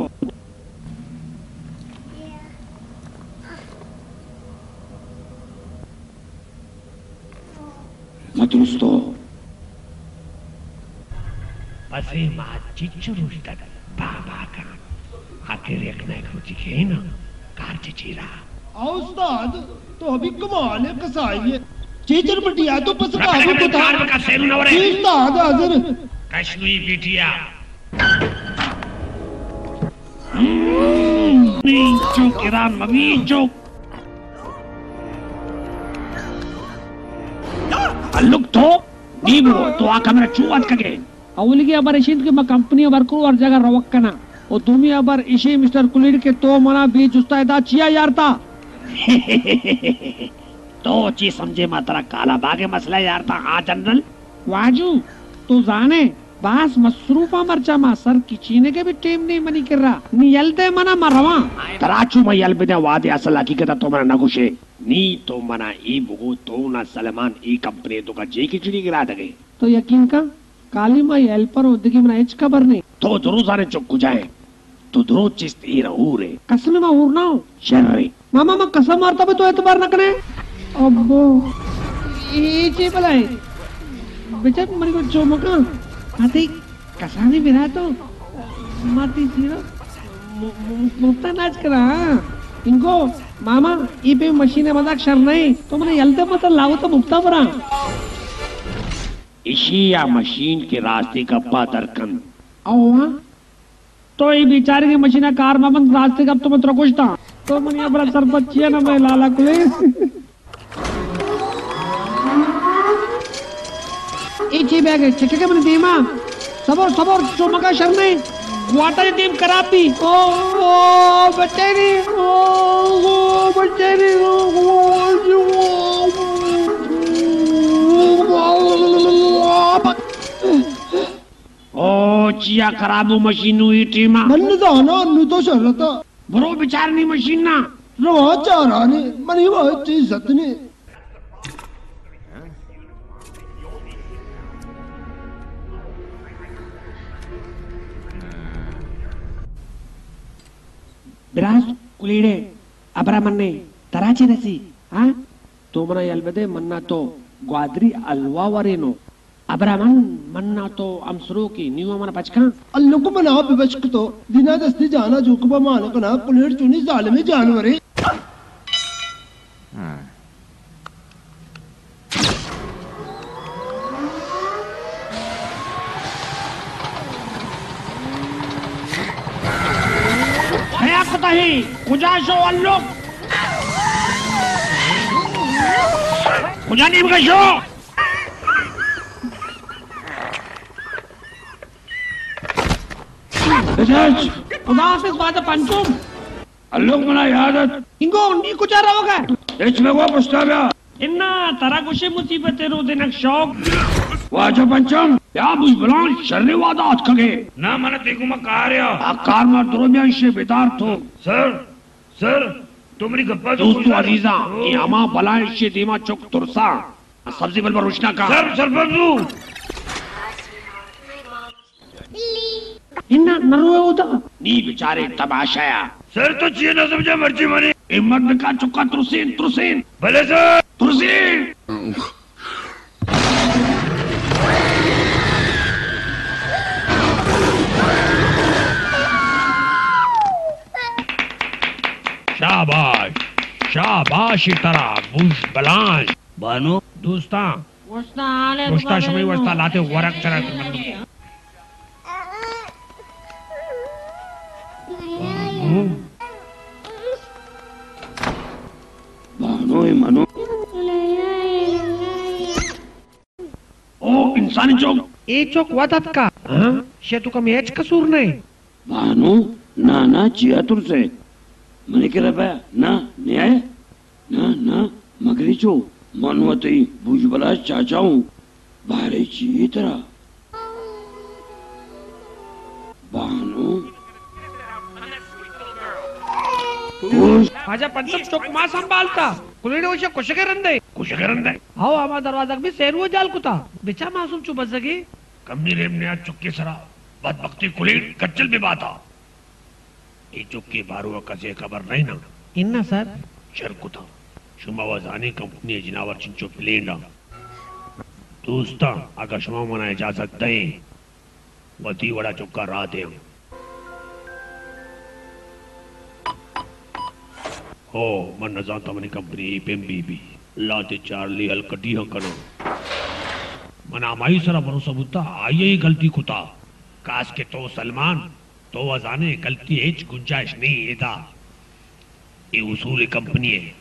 मद्रुस तो पसे माँ चिच्चू रुष्टा बाबा का आखिर एक ना एक रुचि के ना कार चिचीरा उस्ताद तो अभी कमाल है कसाई है चीचर बटिया तो पस बाबू को था का सेल नवरे उस्ताद हाजिर कश्मीरी बिटिया चुप किरान मवी चुप अल्लुक तो नीबो तो आ कमरा चुवात कगे ಅವಳಿಗೆ ಅಬರ್ ಇಶಿನ್ ಕೆ ಕಂಪನಿ ವರ್ಕರು और जगह रवक्कना और तुम अबर इशी मिस्टर कुलीड के तो मना बीच उस्ता दा चिया यारता तो ची समझे मात्रा काला बागे मसला यारता आ जनरल वाजू तो जाने बास मसरूफा मरचा मा सर किचीने के भी टीम नहीं मनी कर रहा नी यलते मना मरवा तराचू मा यल बिना वादे असल हकीकत तो मना नगुशे नी तो मना ई बुगु तो ना सलमान ई कंपनी तो का जे खिचड़ी गिरा दगे तो यकीन का काली मा यल पर उदगी मना एच खबर नहीं तो जरूर सारे चुप जाए तो दरो चिस्त ई रहू रे कसम मा उर ना शर्रे मामा मा कसम मारता भी तो एतबार न करे अब्बो ई चे बलाई बेटा मरी को चोमका आते कसाने बिना तो माती जीरो मुफ्ता नाच करा इनको मामा ये पे मशीन मजाक शर नहीं तो मैंने यलते मत लाओ तो मुफ्ता बरा इसी या मशीन के रास्ते का पादरकन आओ तो ये बेचारे की मशीन कार मामन रास्ते का तो मत रखोशता तो मैंने बड़ा सरपंचिया ना मैं लाला कुले इची बैग चेक के मैंने दीमा सबर सबर चोमका शर नहीं वाटर टीम करापी ओ ओ बच्चे नी ओ ओ बच्चे नी ओ ओ चिया खराबो मशीन हुई टीमा मन जाना नु तो शरता बरो बिचारनी मशीन ना रो चारा ने मनी वो इज्जत ने बिराज कुलीडे अबरा मन्ने तराची रसी हाँ तो मना यलबदे मन्ना तो ग्वादरी अलवा वरेनो Abraman manna to amsro ki niwa mana bachka. अल्लाह को मना बेबचक तो दिना दस्ती जाना जुकबा मान को ना पुलेट चुनी जालिम जानवर है Kaya ko tahi kujaso allo. Kujani mkasho. Udasis bada pancum. Allok mana yadat. Ingo ni kuchara hoga. Echme ko pustavya. Inna taragushi musibate ro dinak shok. Wajo pancham. Ya buzbulan sharri wadat kage. Na mana tekuma karya. Akar ma durumyan she bedar tho. Sir, sir, tumri gappa dostu aziza, ye ama balay she dima chok tursa. Sabzi bal par rushna ka. Sir, sarpanchu. इन्ना नरुए होता नी बेचारे तमाशाया sir तो चाहिए ना समझा मर्जी मारी हिम्मत में का चुका तुरसीन तुरसीन भले सर तुरसीन शाबाश शाबाश इतरा बुश बलाश बानो दोस्ता वस्ता आले दोस्ता शमी वस्ता लाते वरक चला बानो ये मानो ओ इंसानी चौक ए चौक वादत का हाँ शेतु का मैच कसूर नहीं बानो ना ना चिया तुर से मने के रहा ना न्याय ना ना मगरी चो मनवती भुजबला चाचाऊ बारे ची तरह बानो माझ्या पंचम चौक मा संभालता कुलीडे उशे कुशके रंदे कुशके रंदे हाओ आमा दरवाजा भी सेरुओ जाल कुता बिचा मासूम चुप बजगी कमनी रेम ने आज चुक्की सरा बदबख्ती कुलीड कच्चल भी बाता ये चुक्की बारुआ कसे खबर नहीं ना इन्ना सर शर कुता शुमा वजानी कंपनी जिनावर चिंचो प्लेंडा दोस्ता अगर शुमा मना इजाजत दे वती वड़ा चुक्का राह दे हो मन नजान तमनी कंपनी पेम्बीबी लाते चार्ली अलकटी हकनो मन आमाई सरा भरोसा बुता आये ही गलती कुता काश के तो सलमान तो वजाने गलती हेच गुंजाइश नहीं एदा ये उसूल कंपनी है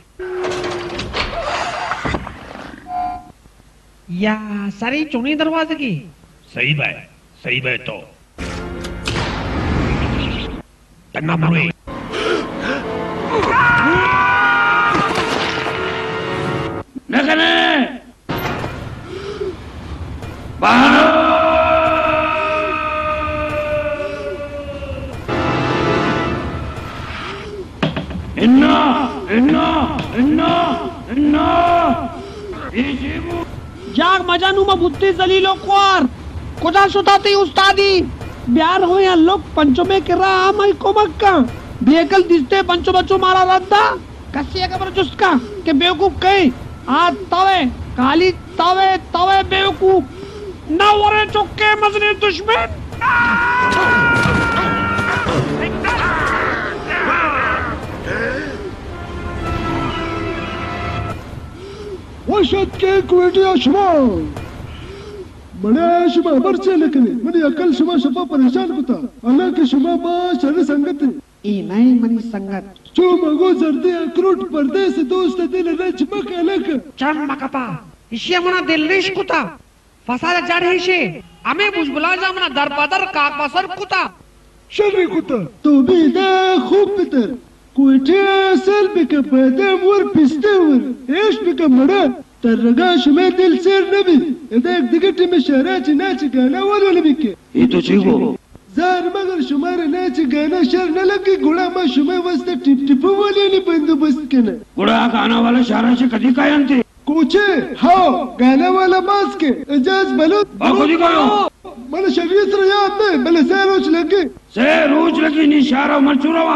या सारी चुनी दरवाजे की सही बाय सही बाय तो तन्ना मरुए नगने बाहर इन्ना इन्ना इन्ना इन्ना जाग मजानू में बुद्धि जलीलो क्वार कुदा सुताती उस्तादी ब्यार हो या लोग पंचो में किरा आमाई को मक्का बेकल दिसते पंचो बच्चो मारा रद्दा कसिया कबर चुस्का के बेवकूफ कहीं आ तवे काली तवे तवे बेवकूफ ना वरे चुक्के मजने दुश्मन वशत के कुवेटी अशमा बड़े शुमा बरचे लेकिन मनी अकल शुमा शपा परेशान कुता अलग के शुमा बा शर संगत ए नहीं मनी संगत चो मगो जर्दे अक्रूट परदेस दोस्त दिल रच मक अलग चम मकपा इशे मना दिल निश कुता फसाद जड़ हिशे हमें बुझबुला जा मना दरपदर काक पसर कुता शर्री कुता तो भी दे खूब बितर कुवेटी असल बिक बदम वर पिस्ते वर एश बिक मड़ा तरगा शुमे दिल सेर नबी इधर एक दिगटी में शहरा चिना चिकाना वाला नबी के ये तो चीगो जार मगर शुमार नाच गाना शर न लगी घोड़ा मा शुमे वस्ते टिप टिप वाले ने बंदोबस्त केना घोड़ा गाना वाला शहरा से कधी काय आणते कोचे हाओ गाना वाला मास के एजाज बलो कधी कायो मला शरीर से याद नहीं भले से रोज लगे से रोज लगी नी शहरा मंचूरावा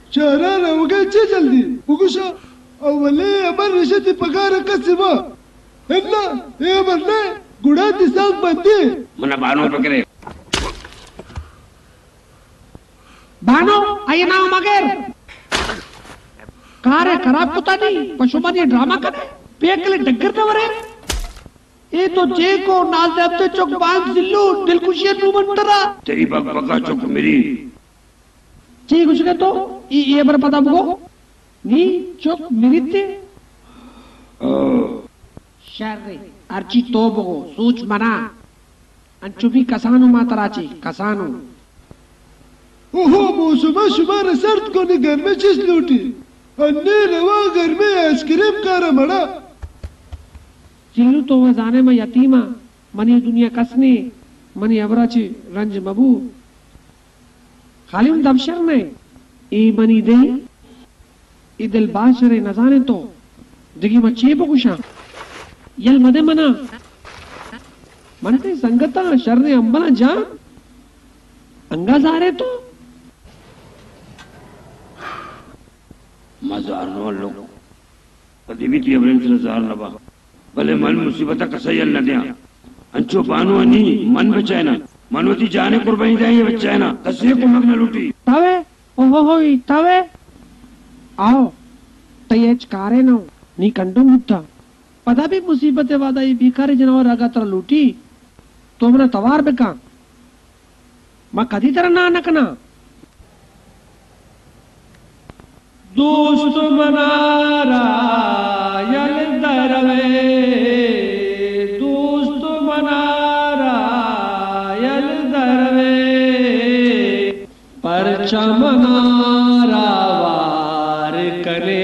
شارع وقال جلدي وقشا أولي أمر رشتي بقارة كسبا إلا إيه مرنا قراتي ساق بندي मना बानो पकड़े बानो आये ना मगर कार्य खराब होता नहीं पशुपति ये ड्रामा करे पेकले डगर न वरे ये तो जे को नाल देवते चौक बांध जिल्लू दिल खुशियां नूमन तरा तेरी बग बगा चौक मेरी जी कुछ के तो ये ये बर पता बगो नी चौक मेरी ते शर्रे अर्ची तो बगो सूच मना अंचुबी कसानु मातराची कसानु ओहो मौसमा शुमार सर्द को ने घर में चीज लूटी अन्ने रवा घर में आइसक्रीम कारा मड़ा जिल्लू तो वह जाने में यतीमा मनी दुनिया कसने मनी अबराची रंज मबू खाली उन दबशर ने ए मनी दे ए दिल बाशरे न जाने तो दिगी में चेप कुशा यल मदे मना मनते संगता शर्रे अंबला जा अंगा जारे तो मजार नो लोग कभी भी ती अबरें से जार लबा भले मन मुसीबत का सयल न दिया अंचो बानो अनी मन बचाएना मनवती जाने कुर्बानी दे ये बचाएना कसे को मग न लूटी तवे ओहो होई तवे आओ तयेच कारे नो नी कंडो मुद्दा पता भी मुसीबत वादा ये भिखारी जनवर लगातार लूटी तो मना तवार बेका मां कदी तरह ना नकना दोस्त मनारा यल दरवे दोस्त मनारा यल दरवे परचा मनारा वार करे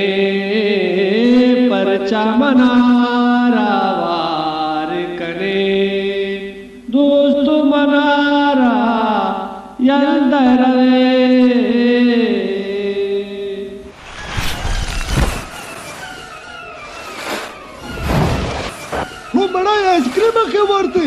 परचा मनारा वार करे दोस्त मनारा यल दरवे बड़ा आइसक्रीम के मारते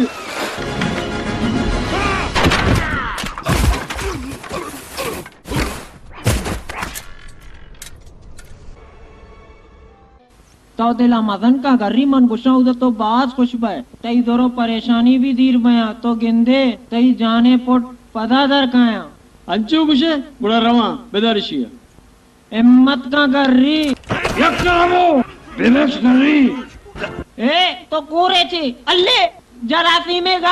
तो दिला मदन का गर्री मन गुस्सा उधर तो बास खुश बे तई दोरो परेशानी भी दीर बया तो गिंदे तई जाने पोट पदा दर काया अंचू गुशे बुरा रवा बेदारिशिया हिम्मत का गर्री यक्कामो बेलक्स गर्री ए तो कोरे छे अल्ले जरासी में गा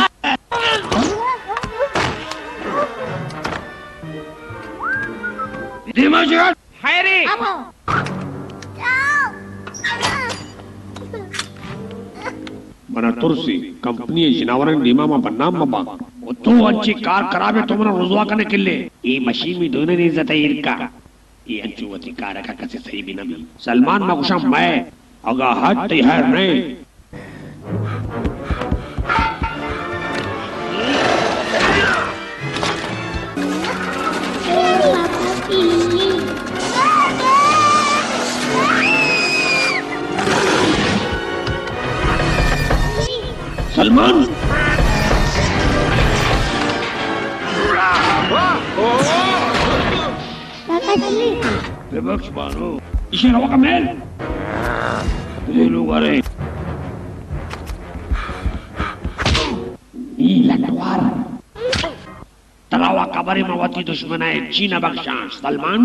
दिमाग हाय रे मना तुरसी कंपनी जनावरन दीमा मा बन्नाम मबा तो अच्छी कार कराबे तो मना रुजवा करने के लिए ये मशीन में दोने नहीं जाता इरका ये अंचुवती कार का कैसे सही भी नबी सलमान मगुशा मैं अगा हट तैयार नहीं सलमान बेबक्स बानो इसे रवा का मेल ले लोग आ रहे लटवार तलावा कबरे मवाती दुश्मन है चीना बख्शां सलमान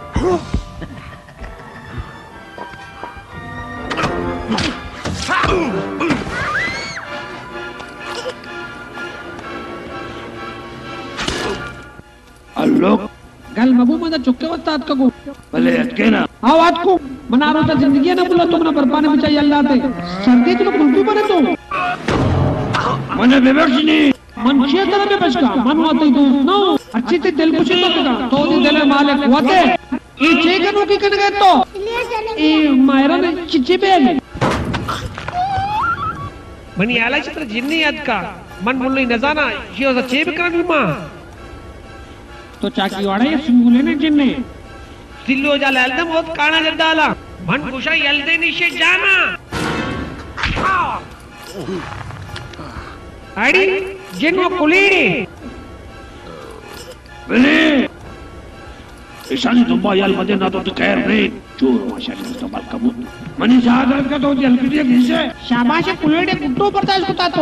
अल्लोक गल मबू मदा चुक्के वस्ताद का को भले अटके ना आओ आज को मना रो तो जिंदगी ना बुला तुमने बरपाने बिचाई अल्लाह दे सर्दी तो कुल्फी बने तो मने बेबक्सनी मन क्षेत्र में बचका मन वाते तो नो अच्छी ते दिल कुछ तो का तो दी दिल मालिक वाते ई चेकनो की कन गए तो ई मायरा ने चिच्ची बेल मनी आला चित्र जिन्नी याद का मन मुल्ली नजाना ये ओसा चेब करन मां तो चाकी वाड़ा ये सिंगुले ने जिन्ने सिल्लो जा ललदम बहुत काना जद्दाला मन कुशा यलदे निशे जाना अड़ी जिन्नो कुली बने ईशानी तुम्बा याल मदे ना तो खैर नहीं चोर माशा इस्तेमाल कबूत मनी शहादत का तो जल्दी दिया घिसे शाबाश कुलेड़े गुट्टो पर था इसको तातो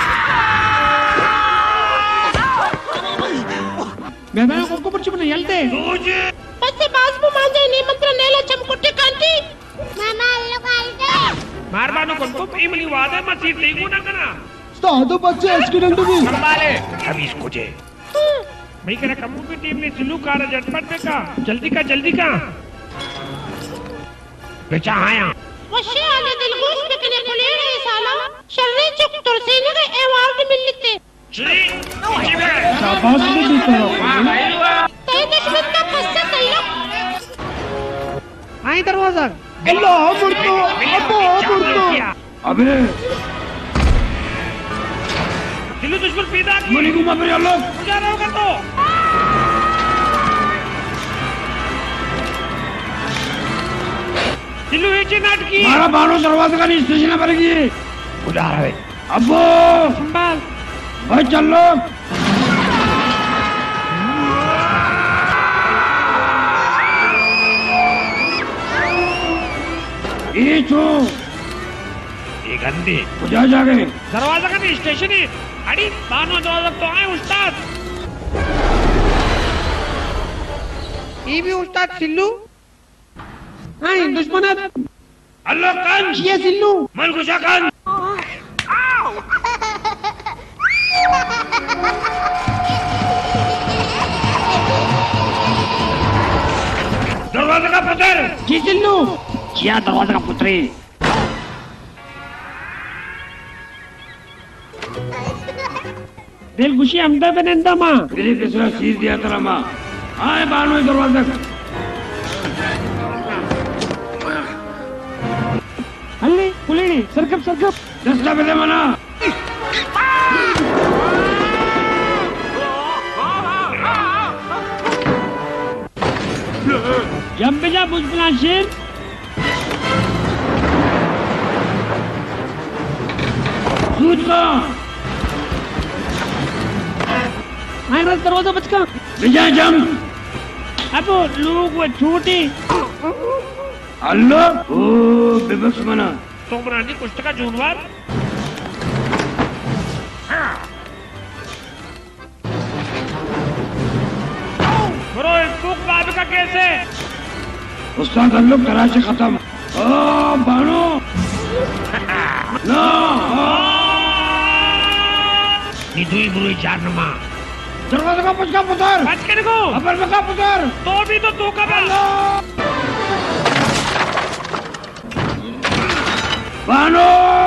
बेबे को को परची बने यलते पछे बासबो मांजे निमंत्र नेला चमकुट्टे कांटी मामा लोग आलते मारबानो को प्रेमली वादे मसीद लेगू ना कना स्टादो बच्चे एक्सीडेंट भी संभाले अभी इसको जे भाई करा कमू की टीम ने सुलू कार झटपट में का जल्दी का जल्दी का बेचा आया वशे आले दिलगोश पे कने कुलेड़े साला शर्रे चुक तुरसेने के अवार्ड मिलते श्री शाबाश भी करो तय दुश्मन का फंसा तैयो आई दरवाजा अल्लाह मुर्तो अब्बा मुर्तो अबे दिलू दुश्मन पैदा की मनी को मत अल्लाह गुजारा होगा तो दिलू एक नाटकी मारा बानो दरवाजा का नहीं स्टेशन पर की बुला रहे अब्बो संभाल भाई चलो ये चो ये गंदी बुझा जा गए दरवाजा का नहीं स्टेशन है अड़ी बानो दरवाजा तो आए उस्ताद ये भी उस्ताद सिल्लू हाँ दुश्मन अल्लाह कान ये सिल्लू मन गुशा कान दरवाजा का पुत्र जी सिल्लू क्या दरवाजा का पुत्री दिल खुशी हमदा बनंदा माँ दिली किसरा चीज दिया तेरा माँ आए बानो दरवाजा हल्ले कुलेड़ी सरकप सरकप दस्ता बेले मना जब बेजा बुझना शेर सूझ का आए रस दरवाजा बचका विजय जम अब लोग वो छोटे अल्लाह ओ बेबस मना सोमरानी कुछ का जूनवार ब्रो फूक बाब का कैसे उसका ताल्लुक कराची खत्म ओ बानो ना निधुई बुरुई चार नमा दरवाजा का पुचका पुतर बच के देखो अपर का पुतर तो भी तो तू का बल्लो बानो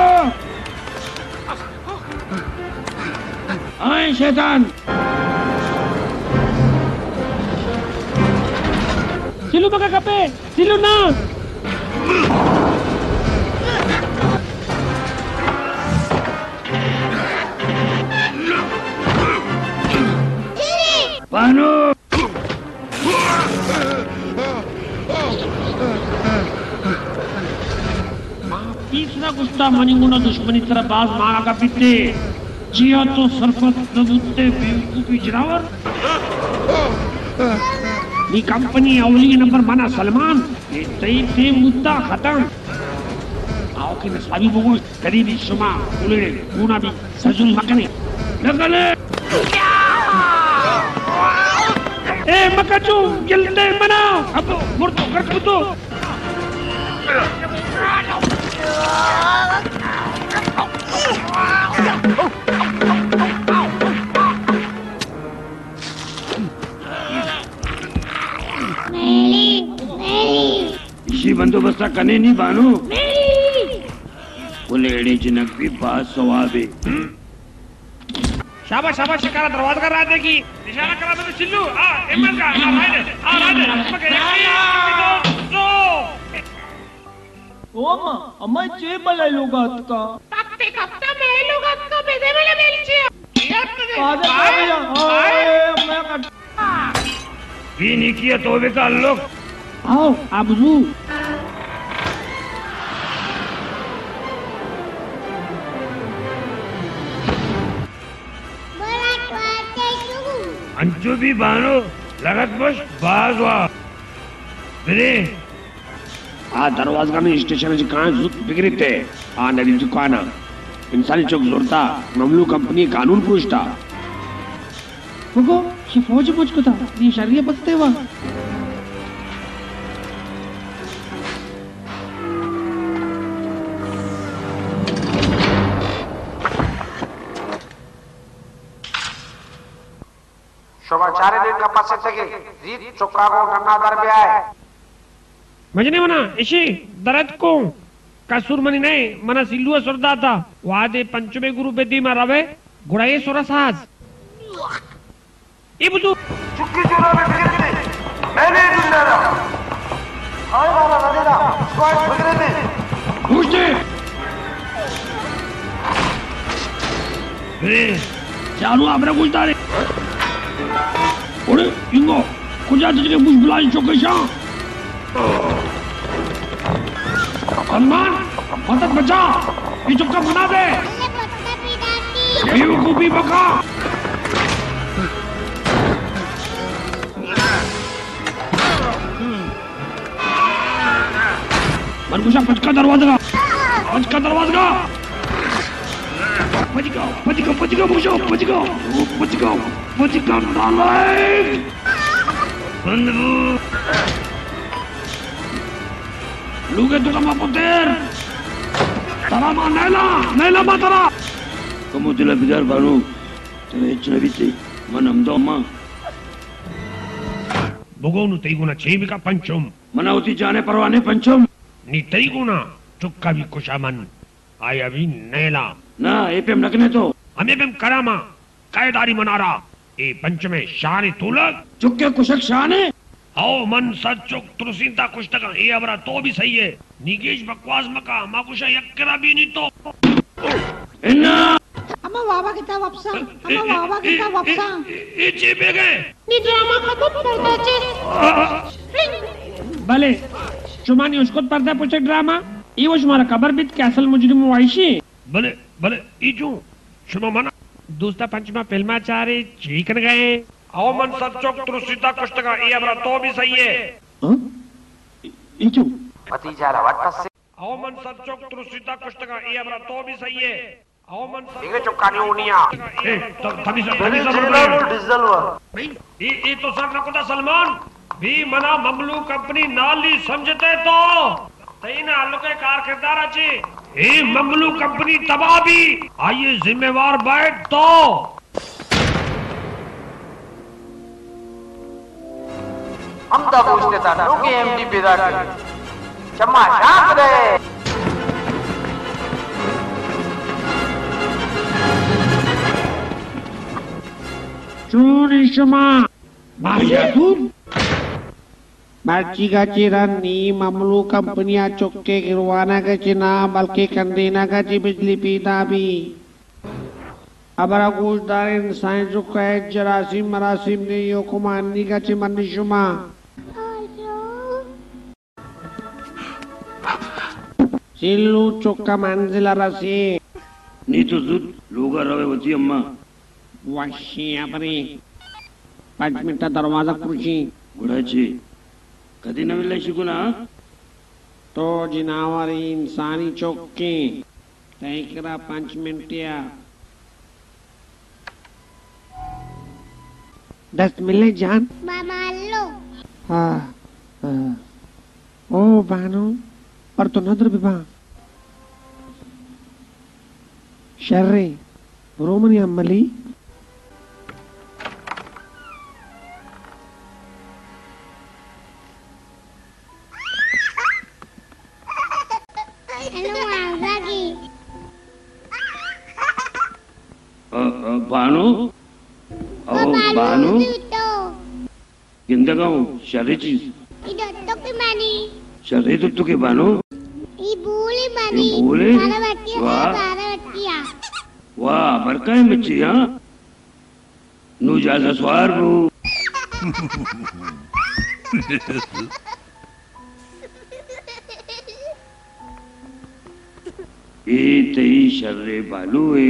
आए शैतान सिलू बका कपे सिलू ना बानो तीसरा गुस्ता मनिगुना दुश्मनी तरह बाज मारा का पिट्टे जिया तो सरफत नबुत्ते बेवकूफी जनावर नी कंपनी अवली नंबर माना सलमान ये तई पे मुद्दा खत्म आओ कि नसाबी बोगो करीबी शुमा कुलेड़े पूना भी सजुल मकने लगने ए मकचू जल्दी मना अब मुर्दो कर कुतो इसी बंदोबस्त कने नहीं बानो कुलेड़े जनक भी बात सवाबे शाबाश शाबाश शिकारा दरवाजा का रात देखी निशाना करा दे चिल्लू आ एमएल का आ राइड आ राइड मगे दो ओम अम्मा चे बला लोगात का तत्ते कफ्ता में लोगात का बेदे वाला बेलचे आजा भैया आए मैं कर भी नहीं किया तो भी का लोग आओ आबजू बोला तो आते क्यों अंजू भी बानो लगत बस बाज वा फिरे आ दरवाजाने स्टेशनाची काय झुक बिगरीते आ नदी दुकाना इंसानी चौक जोरता ममलू कंपनी कानून पुरुषता बघो ही फौज मुझको था नी शरीय बसते वा शोभा चारे दिन का पासे तक रीत चोकागो गन्ना दर आहे मजने मना इशी दरद को कसूर मनी नहीं मना सिल्लुआ सुरदा था वादे पंचमे गुरु बेदी में रवे गुड़ाए सुरसाज ये बुझो चुक्की जोरा में बिगड़ते मैंने दुनिया रहा हाय वाला नदेरा स्क्वाड बिगड़ते पूछते फिरे चालू आपने पूछता रे ओरे इंगो कुजा तुझे बुश बुलाई चौकेशा सलमान मदद बचा ये चुपका बना दे बेवकूफी बका मनकुशा पचका दरवाजा पचका दरवाजा पचका पचका पचका बुशो पचका पचका पचका नालायक Luge tu sama poter. Tarama Naila, Naila matara. Kamu tidak bigar baru. Tidak cerita. Mana mdoma. Bogonu teiguna chemika panchom. Mana uti jane parwane panchom. Ni teiguna chukka vi kushaman. Aya vi Naila. Na, epem nakne to. Hame pem karama. Kaidari manara. E panchame shane tulak. Chukke kushak shane. आओ मन सचुक तुरसिंता कुछ तक ये अबरा तो भी सही है निकेश बकवास मका माकुशा यक्करा भी नहीं तो इन्ना अम्मा वावा किता वापसा अम्मा वावा किता वापसा ये चेपे गए नी ड्रामा खत्म करता चे भले चुमानी उसको पर्दा पूछे ड्रामा ये वो तुम्हारा कबर बित कैसल मुजरिम वाइशी भले भले इजू शुमा मना दूसरा पंचमा फिल्मा चारे चीकन गए आओ मन सचुक तुरसिंता कुछ तक ये अबरा तो भी सही है इजू भतीजा रवट से आओ मन सचुक तुरसिंता कुछ तक ये अबरा तो भी सही है आओ मन बिगे चुक्कानी उनिया ए तो थमी सब थमी सब डीजल वा ये ये तो सर नकुदा सलमान भी मना ममलू कंपनी नाली समझते तो तईना अलुके कार किरदार अच्छे ए ममलू कंपनी तबाह भी आइए जिम्मेवार बैठ तो हम दा पूछते था नोके एमडी पैदा कर चम्मा शांत रहे चोरी शुमा माया तुम बाची का चिरा नी ममलू कंपनियां चुक्के गिरवाना का चिना बल्कि कंदेना का ची बिजली पीता भी अबरा गोशदार इंसान जो कहे जरासीम मरासीम ने यो कुमानी का ची मनी शुमा सिल्लू चुक्का मंजिला रसी नी तो जुद लोगा रवे वती अम्मा वाशी अपनी पांच मिनट दरवाजा खुर्ची गुड़ाची कदी नविल्ला शिकुना तो जिनावारी इंसानी चौकी तैकरा पांच मिनटिया दस मिले जान मामा लो हाँ हाँ ओ बानो और तो नदर बिबा शर्रे रोमनी अम्मली बानो ओ बानो గిందగావు శరీచి ఇదొత్తకి మని శరీతుకి బాను ఈ బూలి మని ఈ బూలి? బారవట్టియా వాహ్. బారవట్టియా వా బర్కాయ మిచ్చియా నువ్వు జాజా స్వార్బు ఏ తై శర్రే బాలు ఏ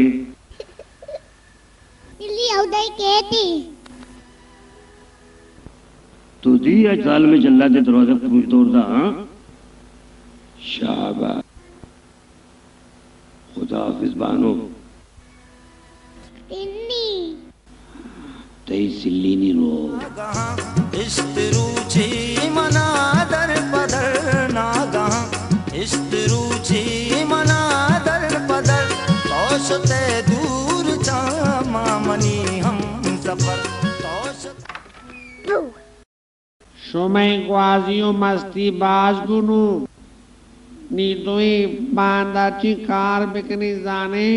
ఇల్లి అవుదై కేటి तू दी या साल में जल्ला दे दरवाजा पूछ दौड़दा हाँ शाबाश खुदा हाफिज बानो तई सिल्ली नी रो इस्तरूची मना दर पदर नागा इस्तरूची मना दर पदर तोशते दूर जामा मनी हम सफर Shumai guazio masti bazgunu nidoi bandachi kar bekni zane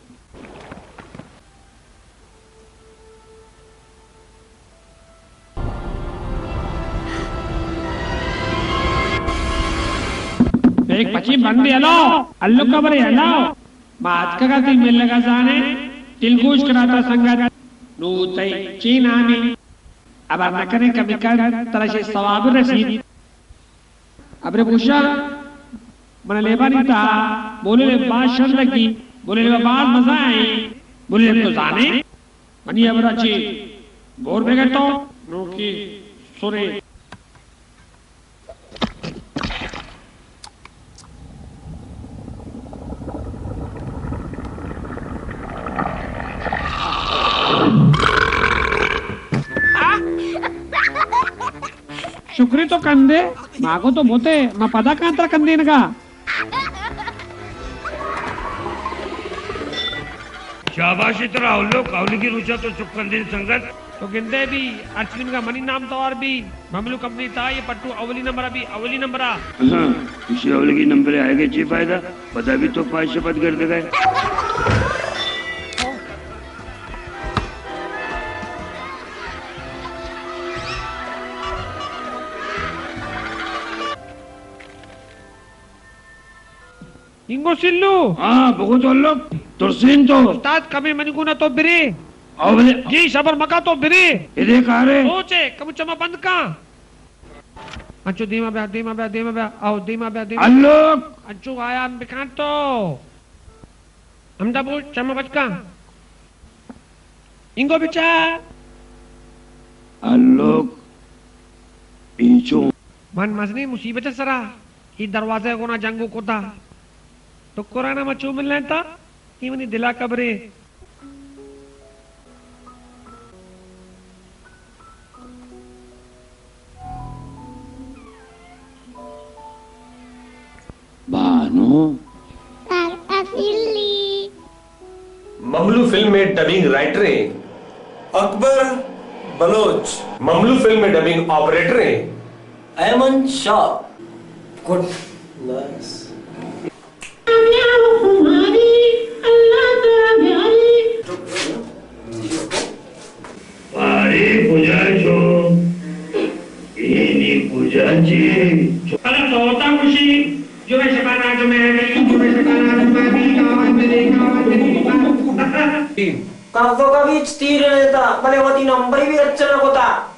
एक पची बंदी हलो अल्लू कबरे हलो बात का दिल में लगा जाने दिलगोश कराता संगत नू तई चीना में अब न करें कभी कर तरह से सवाब रसीद अब रे पूछा मैंने लेबा नहीं था बोले ले बात शर्त लगी बोले ले बात मजा आई बोले ले तो जाने मनी अब रची बोर में गए तो नो की सुरे शुक्री तो कंदे मागो तो बोते मैं पता कहाँ तरह कंदे इनका शाबाशी तरह उल्लो काउली की रुचा तो चुप कंदे संगत तो गिंदे भी अर्चविन का मनी नाम तो और भी ममलू कंपनी था ये पट्टू अवली नंबर अभी अवली नंबर आ हाँ इसी अवली की नंबर आएगा ची फायदा पता भी तो पाँच शपथ कर देगा इंगो सिल्लू हाँ बहुत लोग तुरसीन तो उस्ताद कभी मनी गुना तो बिरे अवले जी सबर मका तो बिरे इधे कहाँ रे ओचे कब चमा बंद का अंचो धीमा बे धीमा बे धीमा बे आओ धीमा बे धीमा अल्लोक अंचो आया बिकान तो हमदा बोल चमा बचका इंगो बिचा अल्लोक इंचो मन मजनी मुसीबत सरा ये दरवाजे को ना जंगो को था तो कोराना मचो मिलने था ये मनी दिला कबरे बानो ममलू फिल्म में डबिंग राइटर हैं अकबर बलोच। ममलू फिल्म में डबिंग ऑपरेटर हैं अहमद शाह। Good nice. पारी पूजा जो इनी पूजा जी अरे तोता खुशी जो मैं शबाना जो मैं जो मैं शबाना जो मैं भी गाँव में देखा कागजों का भी तीर रहता भले वो तीन नंबर भी अच्छा ना होता।